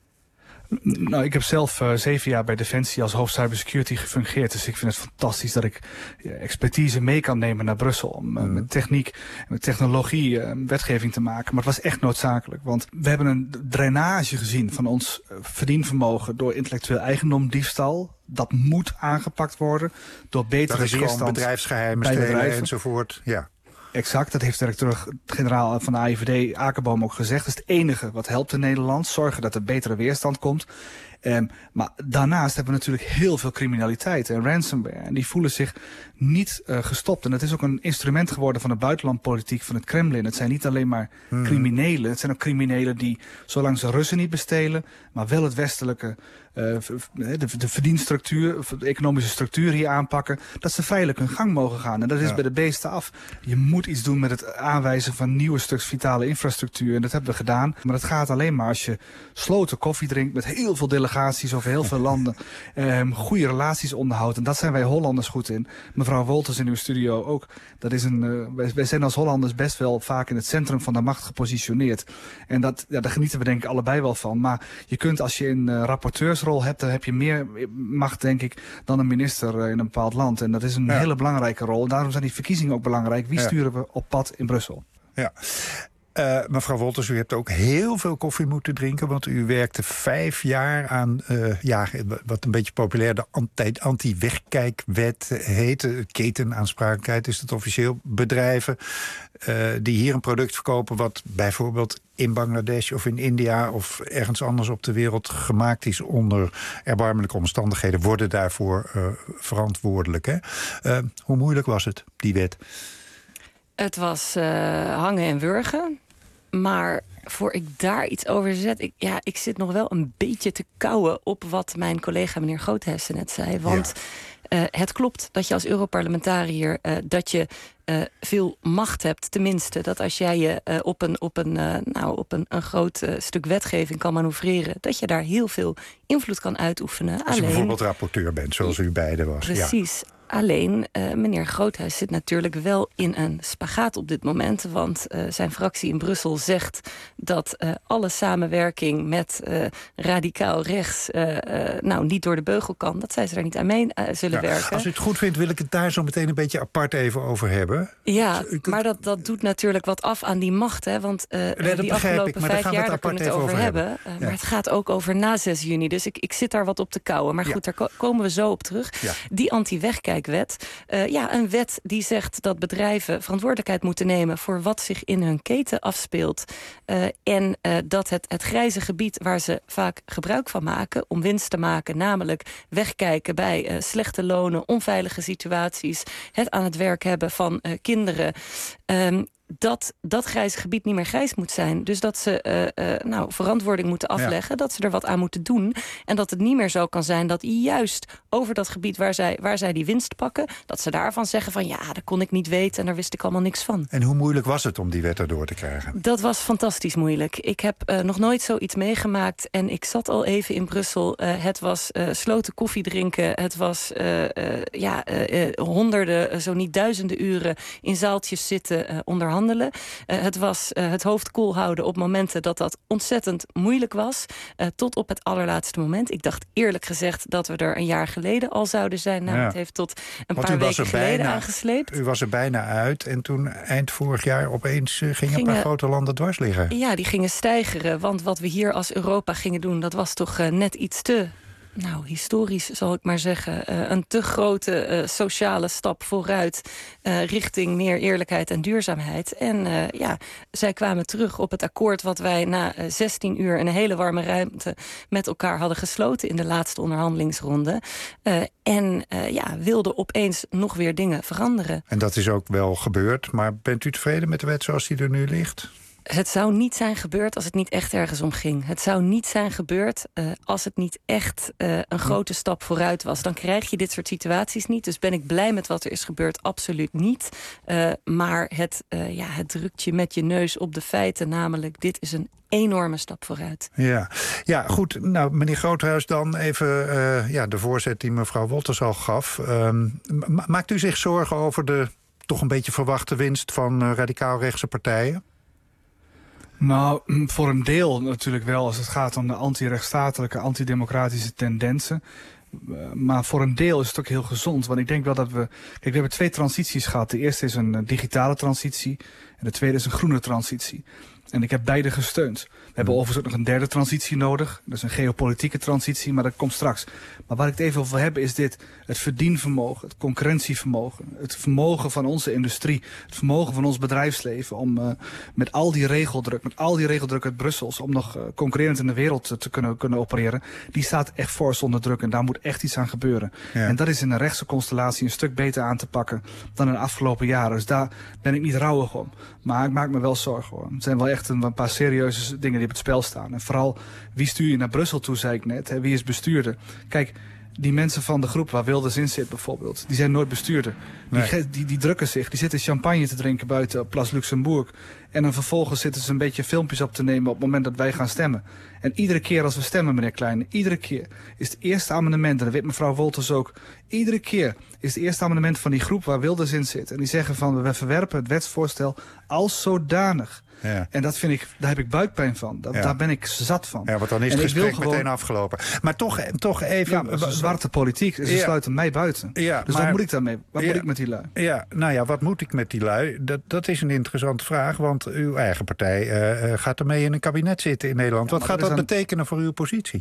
Nou, ik heb zelf uh, zeven jaar bij Defensie als hoofd cybersecurity gefungeerd. Dus ik vind het fantastisch dat ik ja, expertise mee kan nemen naar Brussel. Om uh, mm. met techniek en met technologie uh, wetgeving te maken. Maar het was echt noodzakelijk. Want we hebben een drainage gezien van ons uh, verdienvermogen door intellectueel eigendomdiefstal. Dat moet aangepakt worden door betere dat is weerstand. Gewoon bedrijfsgeheimen stelen enzovoort. Ja. Exact, dat heeft directeur-generaal van de A I V D Akerboom ook gezegd. Dat is het enige wat helpt in Nederland. Zorgen dat er betere weerstand komt. Um, maar daarnaast hebben we natuurlijk heel veel criminaliteit en ransomware. En die voelen zich niet uh, gestopt. En het is ook een instrument geworden van de buitenlandpolitiek van het Kremlin. Het zijn niet alleen maar hmm. criminelen. Het zijn ook criminelen die, zolang ze Russen niet bestelen, maar wel het westelijke, uh, de, de verdienstructuur, de economische structuur hier aanpakken, dat ze veilig hun gang mogen gaan. En dat is ja. bij de beesten af. Je moet iets doen met het aanwijzen van nieuwe stuks vitale infrastructuur. En dat hebben we gedaan. Maar dat gaat alleen maar als je sloten koffie drinkt met heel veel delegaties over heel veel landen. Um, goede relaties onderhoudt. En dat zijn wij Hollanders goed in. Mevrouw Wolters in uw studio ook. Dat is een, uh, wij, wij zijn als Hollanders best wel vaak in het centrum van de macht gepositioneerd. En dat, ja, daar genieten we denk ik allebei wel van. Maar je kunt als je een uh, rapporteursrol hebt, dan heb je meer macht denk ik dan een minister uh, in een bepaald land. En dat is een ja. hele belangrijke rol. En daarom zijn die verkiezingen ook belangrijk. Wie ja. sturen we op pad in Brussel? Ja. Uh, mevrouw Wolters, u hebt ook heel veel koffie moeten drinken, want u werkte vijf jaar aan, uh, ja, wat een beetje populair de anti-wegkijkwet heet. Ketenaansprakelijkheid is het officieel. Bedrijven uh, die hier een product verkopen wat bijvoorbeeld in Bangladesh of in India of ergens anders op de wereld gemaakt is onder erbarmelijke omstandigheden, worden daarvoor uh, verantwoordelijk. Hè? Uh, hoe moeilijk was het, die wet? Het was uh, hangen en wurgen. Maar Voor ik daar iets over zet... Ik, ja, ik zit nog wel een beetje te kauwen op wat mijn collega meneer Groothuizen net zei. Want ja. uh, het klopt dat je als Europarlementariër... Uh, dat je uh, veel macht hebt, tenminste. Dat als jij je uh, op een, op een, uh, nou, op een, een groot uh, stuk wetgeving kan manoeuvreren... dat je daar heel veel invloed kan uitoefenen. Als je Alleen, bijvoorbeeld rapporteur bent, zoals u beiden was. Precies. Ja. Alleen, uh, meneer Groothuis zit natuurlijk wel in een spagaat op dit moment. Want uh, zijn fractie in Brussel zegt dat uh, alle samenwerking met uh, radicaal rechts uh, uh, nou, niet door de beugel kan. Dat zij ze daar niet aan mee uh, zullen ja, werken. Als u het goed vindt, wil ik het daar zo meteen een beetje apart even over hebben. Ja, kunt... maar dat, dat doet natuurlijk wat af aan die macht. Hè? Want uh, nee, die afgelopen ik, vijf jaar, daar kunnen we het over hebben. hebben. Uh, ja. Maar het gaat ook over na zes juni. Dus ik, ik zit daar wat op te kauwen. Maar goed, ja. daar ko- komen we zo op terug. Ja. Die anti-wegkijk wet. Uh, ja, een wet die zegt dat bedrijven verantwoordelijkheid moeten nemen... voor wat zich in hun keten afspeelt. Uh, en uh, dat het, het grijze gebied waar ze vaak gebruik van maken... om winst te maken, namelijk wegkijken bij uh, slechte lonen... onveilige situaties, het aan het werk hebben van uh, kinderen... Um, dat dat grijze gebied niet meer grijs moet zijn. Dus dat ze uh, uh, nou, verantwoording moeten afleggen... Ja. Dat ze er wat aan moeten doen. En dat het niet meer zo kan zijn dat juist over dat gebied... waar zij, waar zij die winst pakken... dat ze daarvan zeggen van ja, dat kon ik niet weten... en daar wist ik allemaal niks van. En hoe moeilijk was het om die wet erdoor te krijgen? Dat was fantastisch moeilijk. Ik heb uh, nog nooit zoiets meegemaakt... en ik zat al even in Brussel. Uh, het was uh, sloten koffie drinken. Het was uh, uh, ja, uh, uh, honderden, uh, zo niet duizenden uren... in zaaltjes zitten uh, onderhandelen. Uh, het was uh, het hoofd koel houden op momenten dat dat ontzettend moeilijk was. Uh, tot op het allerlaatste moment. Ik dacht eerlijk gezegd dat we er een jaar geleden al zouden zijn. Nou, ja. Het heeft tot een Want paar weken geleden bijna, aangesleept. U was er bijna uit en toen eind vorig jaar opeens uh, gingen een paar grote landen dwars liggen. Ja, die gingen stijgeren. Want wat we hier als Europa gingen doen, dat was toch uh, net iets te... Nou, historisch zal ik maar zeggen. Uh, een te grote uh, sociale stap vooruit... Uh, richting meer eerlijkheid en duurzaamheid. En uh, ja, zij kwamen terug op het akkoord... wat wij na uh, zestien uur in een hele warme ruimte... met elkaar hadden gesloten in de laatste onderhandelingsronde. Uh, en uh, ja, wilden opeens nog weer dingen veranderen. En dat is ook wel gebeurd. Maar bent u tevreden met de wet zoals die er nu ligt? Het zou niet zijn gebeurd als het niet echt ergens om ging. Het zou niet zijn gebeurd uh, als het niet echt uh, een grote stap vooruit was. Dan krijg je dit soort situaties niet. Dus ben ik blij met wat er is gebeurd? Absoluut niet. Uh, maar het, uh, ja, het drukt je met je neus op de feiten. Namelijk, dit is een enorme stap vooruit. Ja, ja goed. Nou, meneer Groothuis, dan even uh, ja, de voorzet die mevrouw Wolters al gaf. Um, ma- maakt u zich zorgen over de toch een beetje verwachte winst van uh, radicaal-rechtse partijen? Nou, voor een deel natuurlijk wel als het gaat om de anti-rechtsstatelijke, antidemocratische tendensen. Uh, maar voor een deel is het ook heel gezond. Want ik denk wel dat we... Kijk, we hebben twee transities gehad. De eerste is een digitale transitie en de tweede is een groene transitie. En ik heb beide gesteund. We hebben overigens ook nog een derde transitie nodig. Dat is een geopolitieke transitie, maar dat komt straks. Maar waar ik het even over wil hebben is dit. Het verdienvermogen, het concurrentievermogen. Het vermogen van onze industrie. Het vermogen van ons bedrijfsleven om uh, met al die regeldruk, met al die regeldruk uit Brussels, om nog uh, concurrerend in de wereld te, te kunnen, kunnen opereren. Die staat echt fors onder druk en daar moet echt iets aan gebeuren. Ja. En dat is in een rechtse constellatie een stuk beter aan te pakken dan in de afgelopen jaren. Dus daar ben ik niet rouwig om. Maar ik maak me wel zorgen hoor. Het zijn wel echt een, een paar serieuze dingen die op het spel staan. En vooral, wie stuur je naar Brussel toe, zei ik net. Hè? Wie is bestuurder? Kijk, die mensen van de groep waar Wilders in zit bijvoorbeeld, die zijn nooit bestuurder. Nee. Die, die, die drukken zich, die zitten champagne te drinken buiten op Place Luxembourg. En dan vervolgens zitten ze een beetje filmpjes op te nemen op het moment dat wij gaan stemmen. En iedere keer als we stemmen, meneer Kleine, iedere keer is het eerste amendement, en dat weet mevrouw Wolters ook, iedere keer is het eerste amendement van die groep waar Wilders in zit. En die zeggen van, we verwerpen het wetsvoorstel als zodanig. Ja. En dat vind ik, daar heb ik buikpijn van. Dat, ja. Daar ben ik zat van. Ja, want dan is het gesprek gewoon meteen afgelopen. Maar toch, toch even... Ja, maar zwarte politiek, ze ja. sluiten mij buiten. Ja, dus maar, wat moet ik daarmee? Wat ja, moet ik met die lui? Ja, nou ja, wat moet ik met die lui? Dat, dat is een interessante vraag, want uw eigen partij uh, gaat ermee in een kabinet zitten in Nederland. Ja, wat gaat dat, dat betekenen voor uw positie?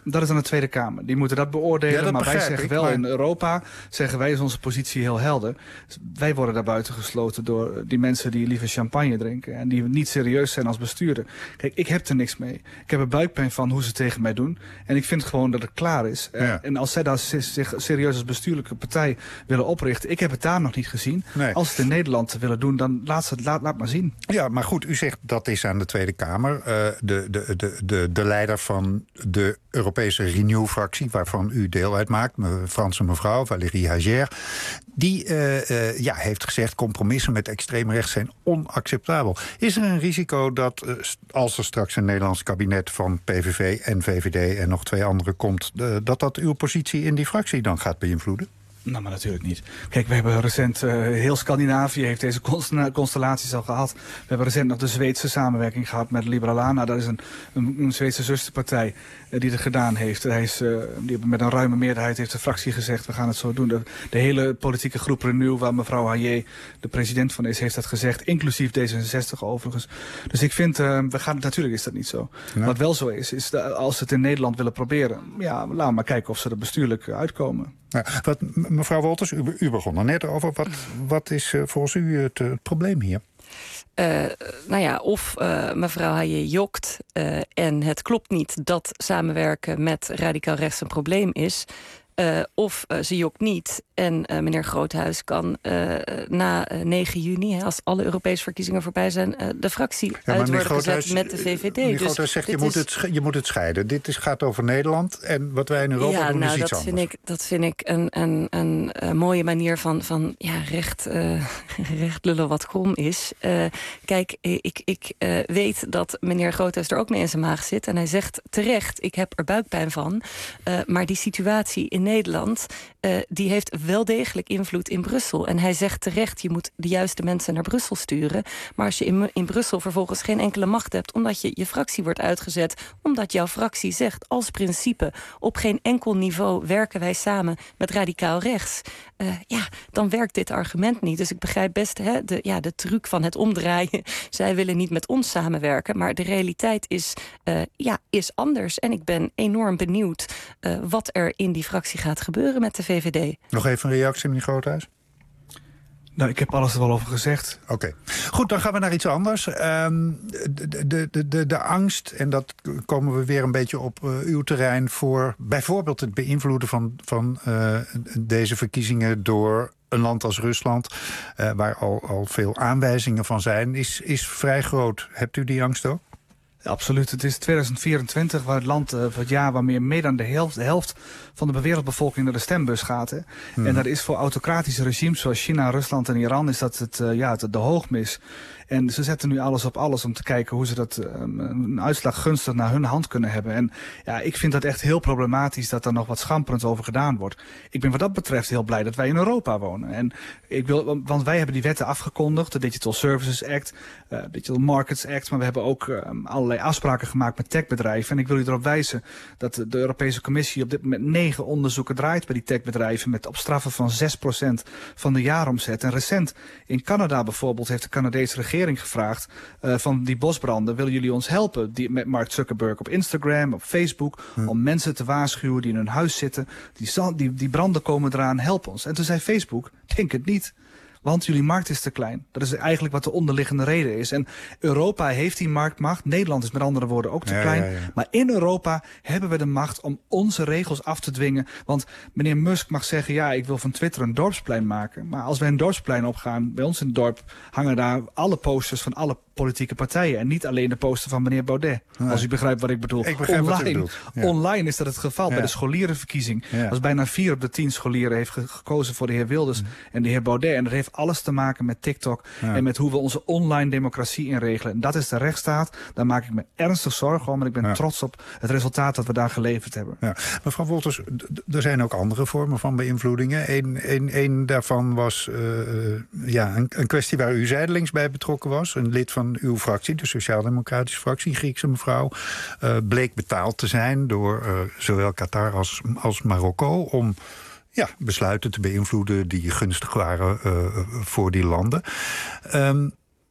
Dat is aan de Tweede Kamer. Die moeten dat beoordelen. Ja, dat maar wij zeggen ik, wel maar... in Europa, zeggen wij is onze positie heel helder. Wij worden daar buiten gesloten door die mensen die liever champagne drinken. En die niet serieus zijn als bestuurder. Kijk, ik heb er niks mee. Ik heb er buikpijn van hoe ze tegen mij doen. En ik vind gewoon dat het klaar is. Ja. En als zij daar zich serieus als bestuurlijke partij willen oprichten. Ik heb het daar nog niet gezien. Nee. Als ze het in Nederland willen doen, dan laat ze het laat, laat maar zien. Ja, maar goed, u zegt dat is aan de Tweede Kamer. Uh, de, de, de, de, de leider van de Europese Renew-fractie, waarvan u deel uitmaakt, Franse mevrouw Valérie Hager, die uh, uh, ja, heeft gezegd compromissen met extreem rechts zijn onacceptabel. Is er een risico dat uh, als er straks een Nederlands kabinet van P V V en V V D en nog twee anderen komt, uh, dat dat uw positie in die fractie dan gaat beïnvloeden? Nou, maar natuurlijk niet. Kijk, we hebben recent, uh, heel Scandinavië heeft deze constellaties al gehad. We hebben recent nog de Zweedse samenwerking gehad met Liberalana. Dat is een, een, een Zweedse zusterpartij uh, die het gedaan heeft. Hij is, uh, die met een ruime meerderheid heeft de fractie gezegd, we gaan het zo doen. De, de hele politieke groep Renew, waar mevrouw Hayer de president van is, heeft dat gezegd. Inclusief D zesenzestig overigens. Dus ik vind, uh, we gaan, natuurlijk is dat niet zo. Nee. Wat wel zo is, is dat als ze het in Nederland willen proberen, ja, laten we maar kijken of ze er bestuurlijk uitkomen. Ja, wat, mevrouw Wolters, u, u begon er net over. Wat, wat is uh, volgens u het uh, probleem hier? Uh, nou ja, of uh, mevrouw Hayer jokt uh, en het klopt niet dat samenwerken met radicaal rechts een probleem is. Uh, of uh, ze jokt niet en uh, meneer Groothuis kan uh, na uh, negen juni, hè, als alle Europese verkiezingen voorbij zijn, uh, de fractie ja, uit worden gezet met de V V D. Meneer Groothuis dus zegt, je, is... moet het, je moet het scheiden. Dit is, gaat over Nederland en wat wij in Europa ja, doen nou, is iets dat anders. Vind ik, dat vind ik een, een, een, een mooie manier van, van ja, recht, uh, recht lullen wat krom is. Uh, kijk, ik, ik uh, weet dat meneer Groothuis er ook mee in zijn maag zit. En hij zegt terecht, ik heb er buikpijn van. Uh, maar die situatie in Nederland, uh, die heeft wel degelijk invloed in Brussel. En hij zegt terecht, je moet de juiste mensen naar Brussel sturen. Maar als je in, in Brussel vervolgens geen enkele macht hebt, omdat je je fractie wordt uitgezet, omdat jouw fractie zegt als principe, op geen enkel niveau werken wij samen met radicaal rechts. Uh, ja, dan werkt dit argument niet. Dus ik begrijp best hè, de, ja, de truc van het omdraaien. Zij willen niet met ons samenwerken, maar de realiteit is, uh, ja, is anders. En ik ben enorm benieuwd uh, wat er in die fractie gaat gebeuren met de V V D. Nog even een reactie, meneer Groothuis? Nou, ik heb alles er wel over gezegd. Oké. Okay. Goed, dan gaan we naar iets anders. Um, de, de, de, de, de angst, en dat komen we weer een beetje op uh, uw terrein, voor bijvoorbeeld het beïnvloeden van, van uh, deze verkiezingen door een land als Rusland, uh, waar al, al veel aanwijzingen van zijn, is, is vrij groot. Hebt u die angst ook? Ja, absoluut. Het is tweeduizend vierentwintig, waar het land, uh, het jaar waar meer, meer dan de helft, de helft van de wereldbevolking naar de stembus gaat. Hè. Hmm. En dat is voor autocratische regimes zoals China, Rusland en Iran is dat het, uh, ja, het, de hoogmis. En ze zetten nu alles op alles om te kijken hoe ze dat um, een uitslag gunstig naar hun hand kunnen hebben. En ja, ik vind dat echt heel problematisch dat er nog wat schamperend over gedaan wordt. Ik ben wat dat betreft heel blij dat wij in Europa wonen. En ik wil, want wij hebben die wetten afgekondigd, de Digital Services Act, uh, Digital Markets Act, maar we hebben ook um, allerlei afspraken gemaakt met techbedrijven. En ik wil u erop wijzen dat de Europese Commissie op dit moment negen onderzoeken draait bij die techbedrijven met op straffen van zes procent van de jaaromzet. En recent in Canada bijvoorbeeld heeft de Canadese regering gevraagd uh, van die bosbranden, willen jullie ons helpen die, met Mark Zuckerberg op Instagram, op Facebook, hm. om mensen te waarschuwen die in hun huis zitten, die, die, die branden komen eraan, help ons. En toen zei Facebook, denk het niet. Want jullie markt is te klein. Dat is eigenlijk wat de onderliggende reden is. En Europa heeft die marktmacht. Nederland is met andere woorden ook te ja, klein. Ja, ja. Maar in Europa hebben we de macht om onze regels af te dwingen. Want meneer Musk mag zeggen, ja, ik wil van Twitter een dorpsplein maken. Maar als wij een dorpsplein opgaan, bij ons in het dorp hangen daar alle posters van alle politieke partijen. En niet alleen de poster van meneer Baudet. Nee. Als u begrijpt wat ik bedoel. Ik begrijp online, wat u bedoelt. Ja. Online is dat het geval. Ja. Bij de scholierenverkiezing. Ja. Als bijna vier op de tien scholieren heeft ge gekozen voor de heer Wilders mm. en de heer Baudet. En dat heeft alles te maken met TikTok. Ja. En met hoe we onze online democratie inregelen. En dat is de rechtsstaat. Daar maak ik me ernstig zorgen om. En ik ben ja. trots op het resultaat dat we daar geleverd hebben. Ja. Mevrouw Wolters, er zijn ook andere vormen van beïnvloedingen. Eén een, een daarvan was uh, ja, een, een kwestie waar u zijdelings bij betrokken was. Een lid van uw fractie, de Sociaal-Democratische fractie, Griekse mevrouw, uh, bleek betaald te zijn door uh, zowel Qatar als, als Marokko om ja, besluiten te beïnvloeden die gunstig waren uh, voor die landen. Um,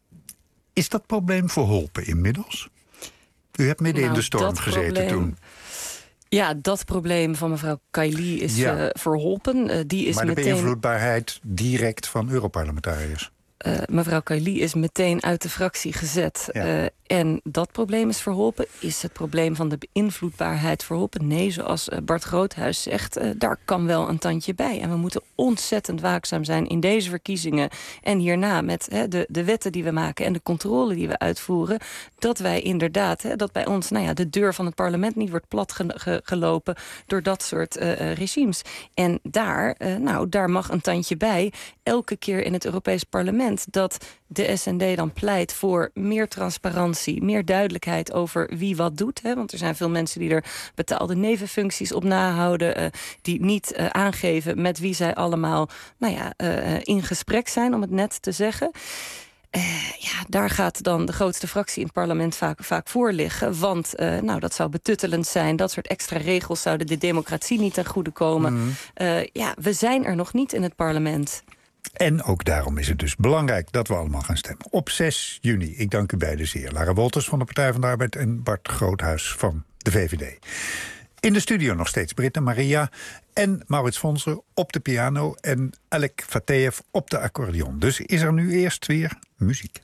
is dat probleem verholpen inmiddels? U hebt midden nou, in de storm gezeten probleem... toen. Ja, dat probleem van mevrouw Kaili is Ja. uh, verholpen. Uh, die is maar de meteen... beïnvloedbaarheid direct van Europarlementariërs. Uh, mevrouw Kaili is meteen uit de fractie gezet. Ja. Uh, en dat probleem is verholpen. Is het probleem van de beïnvloedbaarheid verholpen? Nee, zoals uh, Bart Groothuis zegt, uh, daar kan wel een tandje bij. En we moeten ontzettend waakzaam zijn in deze verkiezingen en hierna met hè, de, de wetten die we maken en de controle die we uitvoeren, dat wij inderdaad, hè, dat bij ons nou ja, de deur van het parlement niet wordt platgelopen door dat soort uh, regimes. En daar, uh, nou, daar mag een tandje bij. Elke keer in het Europees Parlement dat de S N D dan pleit voor meer transparantie, meer duidelijkheid over wie wat doet. Hè? Want er zijn veel mensen die er betaalde nevenfuncties op nahouden, uh, die niet uh, aangeven met wie zij allemaal nou ja, uh, in gesprek zijn, om het net te zeggen. Uh, ja, daar gaat dan de grootste fractie in het parlement vaak, vaak voor liggen. Want uh, nou, dat zou betuttelend zijn. Dat soort extra regels zouden de democratie niet ten goede komen. Mm. Uh, ja, we zijn er nog niet in het parlement. En ook daarom is het dus belangrijk dat we allemaal gaan stemmen. Op zes juni. Ik dank u beiden zeer. Lara Wolters van de Partij van de Arbeid en Bart Groothuis van de V V D. In de studio nog steeds Britta Maria en Maurits Vonser op de piano en Alek Fateev op de accordeon. Dus is er nu eerst weer muziek.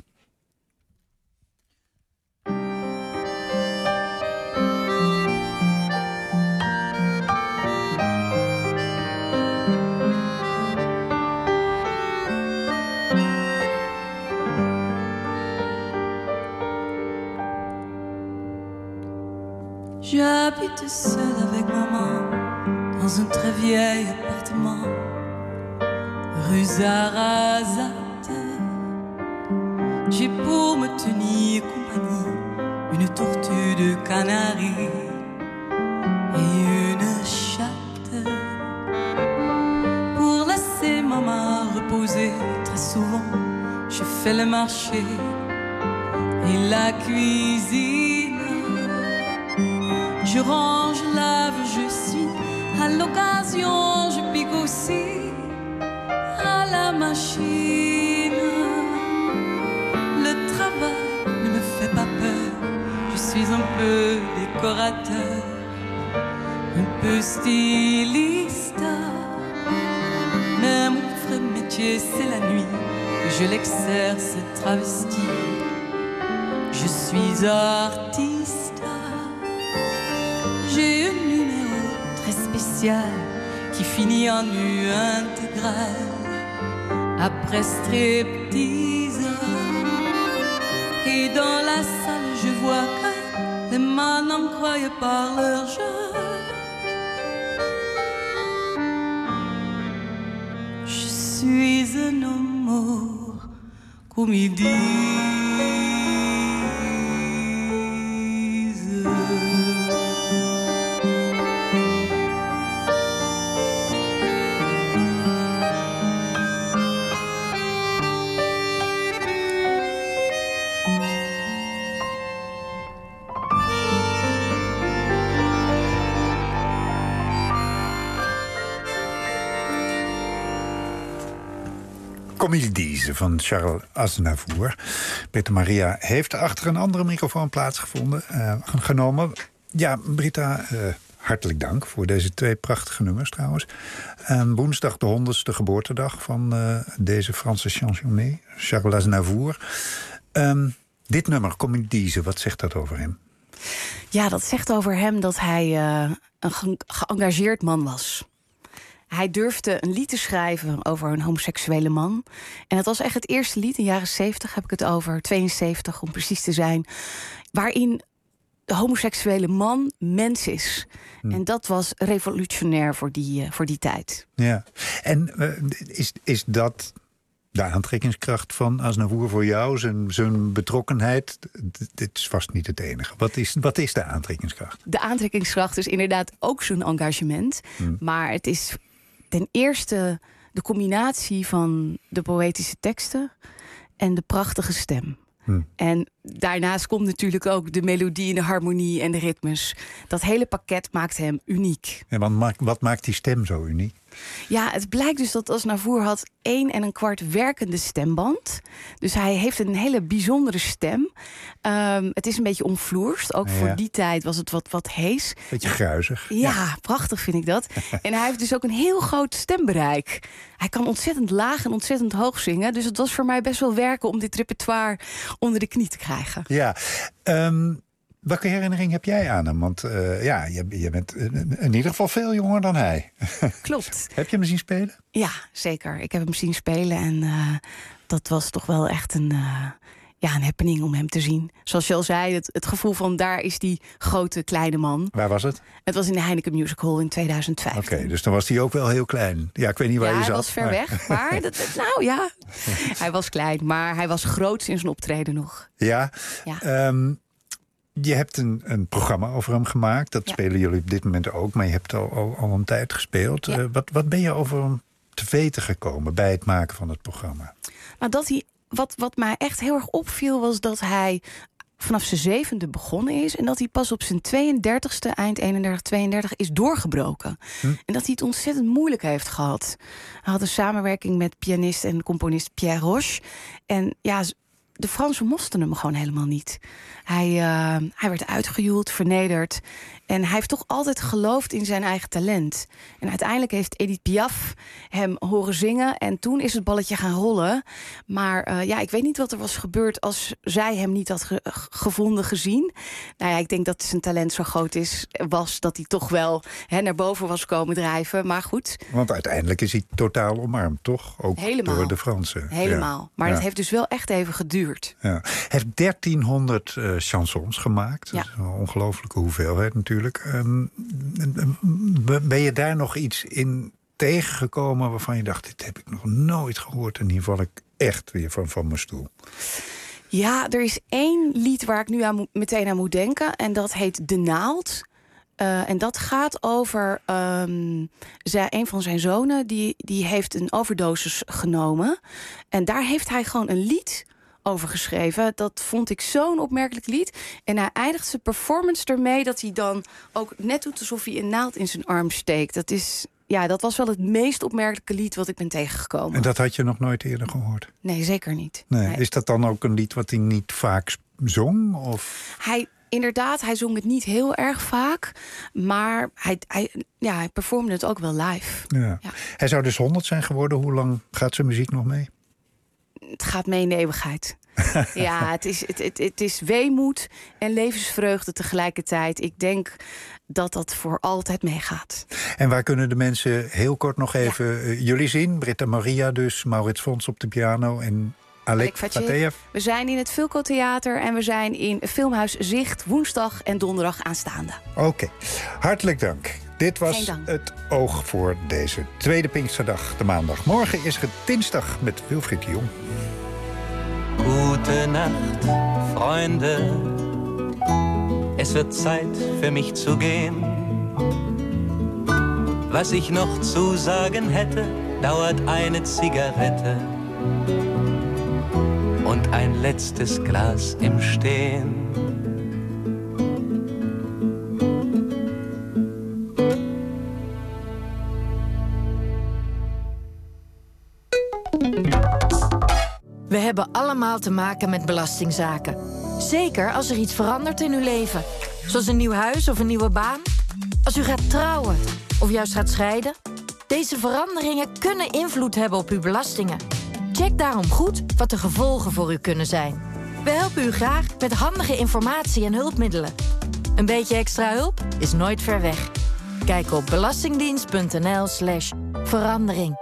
J'habite seule avec maman dans un très vieil appartement, rue Zarazate. J'ai pour me tenir compagnie une tortue de Canaries et une chatte. Pour laisser maman reposer, très souvent je fais le marché et la cuisine. Je range, lave, je suis. À l'occasion, je pique aussi à la machine. Le travail ne me fait pas peur. Je suis un peu décorateur, un peu styliste. Mais mon vrai métier, c'est la nuit. Je l'exerce travesti. Je suis artiste. J'ai un numéro très spécial qui finit en nu intégral après striptease. Et dans la salle je vois que les mains n'en croient par leur jeu. Je suis un homme comédie. Comediese van Charles Aznavour. Britta Maria heeft achter een andere microfoon plaatsgevonden, uh, genomen. Ja, Britta, uh, hartelijk dank voor deze twee prachtige nummers trouwens. Um, woensdag de honderdste geboortedag van uh, deze Franse chansonnier, Charles Aznavour. Um, dit nummer, Comediese, wat zegt dat over hem? Ja, dat zegt over hem dat hij uh, een ge- geëngageerd man was. Hij durfde een lied te schrijven over een homoseksuele man. En het was echt het eerste lied, in de jaren zeventig heb ik het over, tweeënzeventig om precies te zijn, waarin de homoseksuele man mens is. Hm. En dat was revolutionair voor die, uh, voor die tijd. Ja, en uh, is, is dat de aantrekkingskracht van Aznavour voor jou, zijn, zijn betrokkenheid? Dit is vast niet het enige. Wat is, wat is de aantrekkingskracht? De aantrekkingskracht is inderdaad ook zijn engagement. Hm. Maar het is ten eerste de combinatie van de poëtische teksten en de prachtige stem. Hm. En daarnaast komt natuurlijk ook de melodie en de harmonie en de ritmes. Dat hele pakket maakt hem uniek. En wat maakt, wat maakt die stem zo uniek? Ja, het blijkt dus dat Aznavour had één en een kwart werkende stemband. Dus hij heeft een hele bijzondere stem. Um, het is een beetje omvloerst. Ook ja. voor die tijd was het wat, wat hees. Beetje gruizig. Ja, ja, prachtig vind ik dat. En hij heeft dus ook een heel groot stembereik. Hij kan ontzettend laag en ontzettend hoog zingen. Dus het was voor mij best wel werken om dit repertoire onder de knie te krijgen. Ja, um... welke herinnering heb jij aan hem? Want uh, ja, je, je bent in ieder geval veel jonger dan hij. Klopt. Heb je hem zien spelen? Ja, zeker. Ik heb hem zien spelen en uh, dat was toch wel echt een, uh, ja, een happening om hem te zien. Zoals je al zei, het, het gevoel van daar is die grote kleine man. Waar was het? Het was in de Heineken Music Hall in tweeduizend vijftien. Oké, okay, dus dan was hij ook wel heel klein. Ja, ik weet niet waar ja, je zat. hij was ver maar... weg, maar dat, nou ja, hij was klein, maar hij was groot in zijn optreden nog. Ja, ja. Um, je hebt een, een programma over hem gemaakt. Dat ja. spelen jullie op dit moment ook, maar je hebt al, al, al een tijd gespeeld. Ja. Uh, wat, wat ben je over hem te weten gekomen bij het maken van het programma? Nou, dat hij, wat, wat mij echt heel erg opviel was dat hij vanaf zijn zevende begonnen is en dat hij pas op zijn tweeëndertigste, eind eenendertig, tweeëndertig, is doorgebroken. Hm. En dat hij het ontzettend moeilijk heeft gehad. Hij had een samenwerking met pianist en componist Pierre Roche. En ja, de Fransen mochten hem gewoon helemaal niet. Hij, uh, hij werd uitgejoeld, vernederd. En hij heeft toch altijd geloofd in zijn eigen talent. En uiteindelijk heeft Edith Piaf hem horen zingen. En toen is het balletje gaan rollen. Maar uh, ja, ik weet niet wat er was gebeurd als zij hem niet had ge- gevonden, gezien. Nou ja, ik denk dat zijn talent zo groot is, was dat hij toch wel hè, naar boven was komen drijven. Maar goed. Want uiteindelijk is hij totaal omarmd, toch? Ook Helemaal. door de Fransen. Helemaal. Ja. Maar ja. het heeft dus wel echt even geduurd. Ja. Hij heeft dertienhonderd uh, chansons gemaakt. Ja. Dat is een ongelooflijke hoeveelheid natuurlijk. Um, ben je daar nog iets in tegengekomen waarvan je dacht, dit heb ik nog nooit gehoord en hier val ik echt weer van, van mijn stoel? Ja, er is één lied waar ik nu aan, meteen aan moet denken en dat heet De Naald. Uh, en dat gaat over um, zij, een van zijn zonen, die, die heeft een overdosis genomen. En daar heeft hij gewoon een lied over geschreven. Dat vond ik zo'n opmerkelijk lied. En hij eindigt zijn performance ermee dat hij dan ook net doet alsof hij een naald in zijn arm steekt. Dat is, ja, dat was wel het meest opmerkelijke lied wat ik ben tegengekomen. En dat had je nog nooit eerder gehoord? Nee, zeker niet. Nee. Nee. Is dat dan ook een lied wat hij niet vaak zong? Of? Hij, inderdaad, hij zong het niet heel erg vaak. Maar hij, hij, ja, hij performde het ook wel live. Ja. Ja. Hij zou dus honderd zijn geworden. Hoe lang gaat zijn muziek nog mee? Het gaat mee in de eeuwigheid. Ja, het is, het, het, het is weemoed en levensvreugde tegelijkertijd. Ik denk dat dat voor altijd meegaat. En waar kunnen de mensen heel kort nog even ja. uh, jullie zien? Britta Maria dus, Maurits Fons op de piano en Alek Fateev. We zijn in het Vulco Theater en we zijn in Filmhuis Zicht woensdag en donderdag aanstaande. Oké, okay. Hartelijk dank. Dit was het Oog voor deze tweede Pinksterdag, de maandag. Morgen is het dinsdag met Wilfried de Jong. Gute Nacht, Freunde. Es wird Zeit für mich zu gehen. Was ich noch zu sagen hätte, dauert eine Zigarette und ein letztes Glas im Stehen. We hebben allemaal te maken met belastingzaken. Zeker als er iets verandert in uw leven. Zoals een nieuw huis of een nieuwe baan. Als u gaat trouwen of juist gaat scheiden. Deze veranderingen kunnen invloed hebben op uw belastingen. Check daarom goed wat de gevolgen voor u kunnen zijn. We helpen u graag met handige informatie en hulpmiddelen. Een beetje extra hulp is nooit ver weg. Kijk op belastingdienst.nl slash verandering.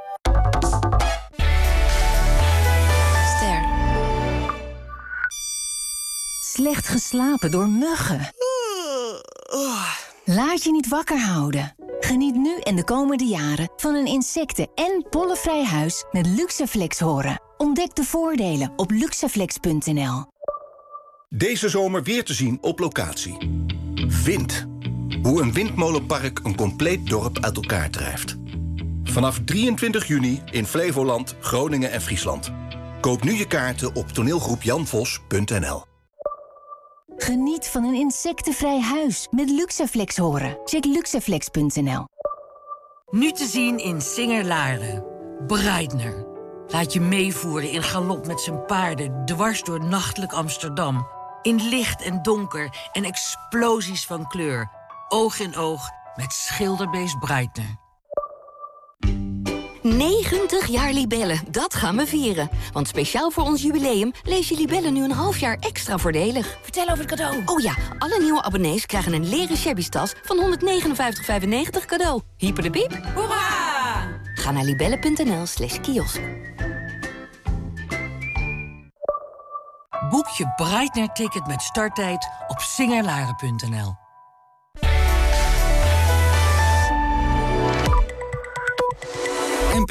Slecht geslapen door muggen. Laat je niet wakker houden. Geniet nu en de komende jaren van een insecten- en pollenvrij huis met Luxaflex Horen. Ontdek de voordelen op luxaflex punt n l. Deze zomer weer te zien op locatie. Wind. Hoe een windmolenpark een compleet dorp uit elkaar drijft. Vanaf drieëntwintig juni in Flevoland, Groningen en Friesland. Koop nu je kaarten op toneelgroep jan vos punt n l. Geniet van een insectenvrij huis met Luxaflex Horen. Check luxaflex punt n l. Nu te zien in Singer-Laren. Breitner. Laat je meevoeren in galop met zijn paarden dwars door nachtelijk Amsterdam. In licht en donker en explosies van kleur. Oog in oog met schilderbeest Breitner. negentig jaar Libellen, dat gaan we vieren. Want speciaal voor ons jubileum lees je Libellen nu een half jaar extra voordelig. Vertel over het cadeau. Oh ja, alle nieuwe abonnees krijgen een leren shabby tas van honderdnegenenvijftig vijfennegentig cadeau. Hyper de piep. Hoera! Ga naar libellen.nl slash kiosk. Boek je Breitner-ticket met starttijd op singerlaren punt n l.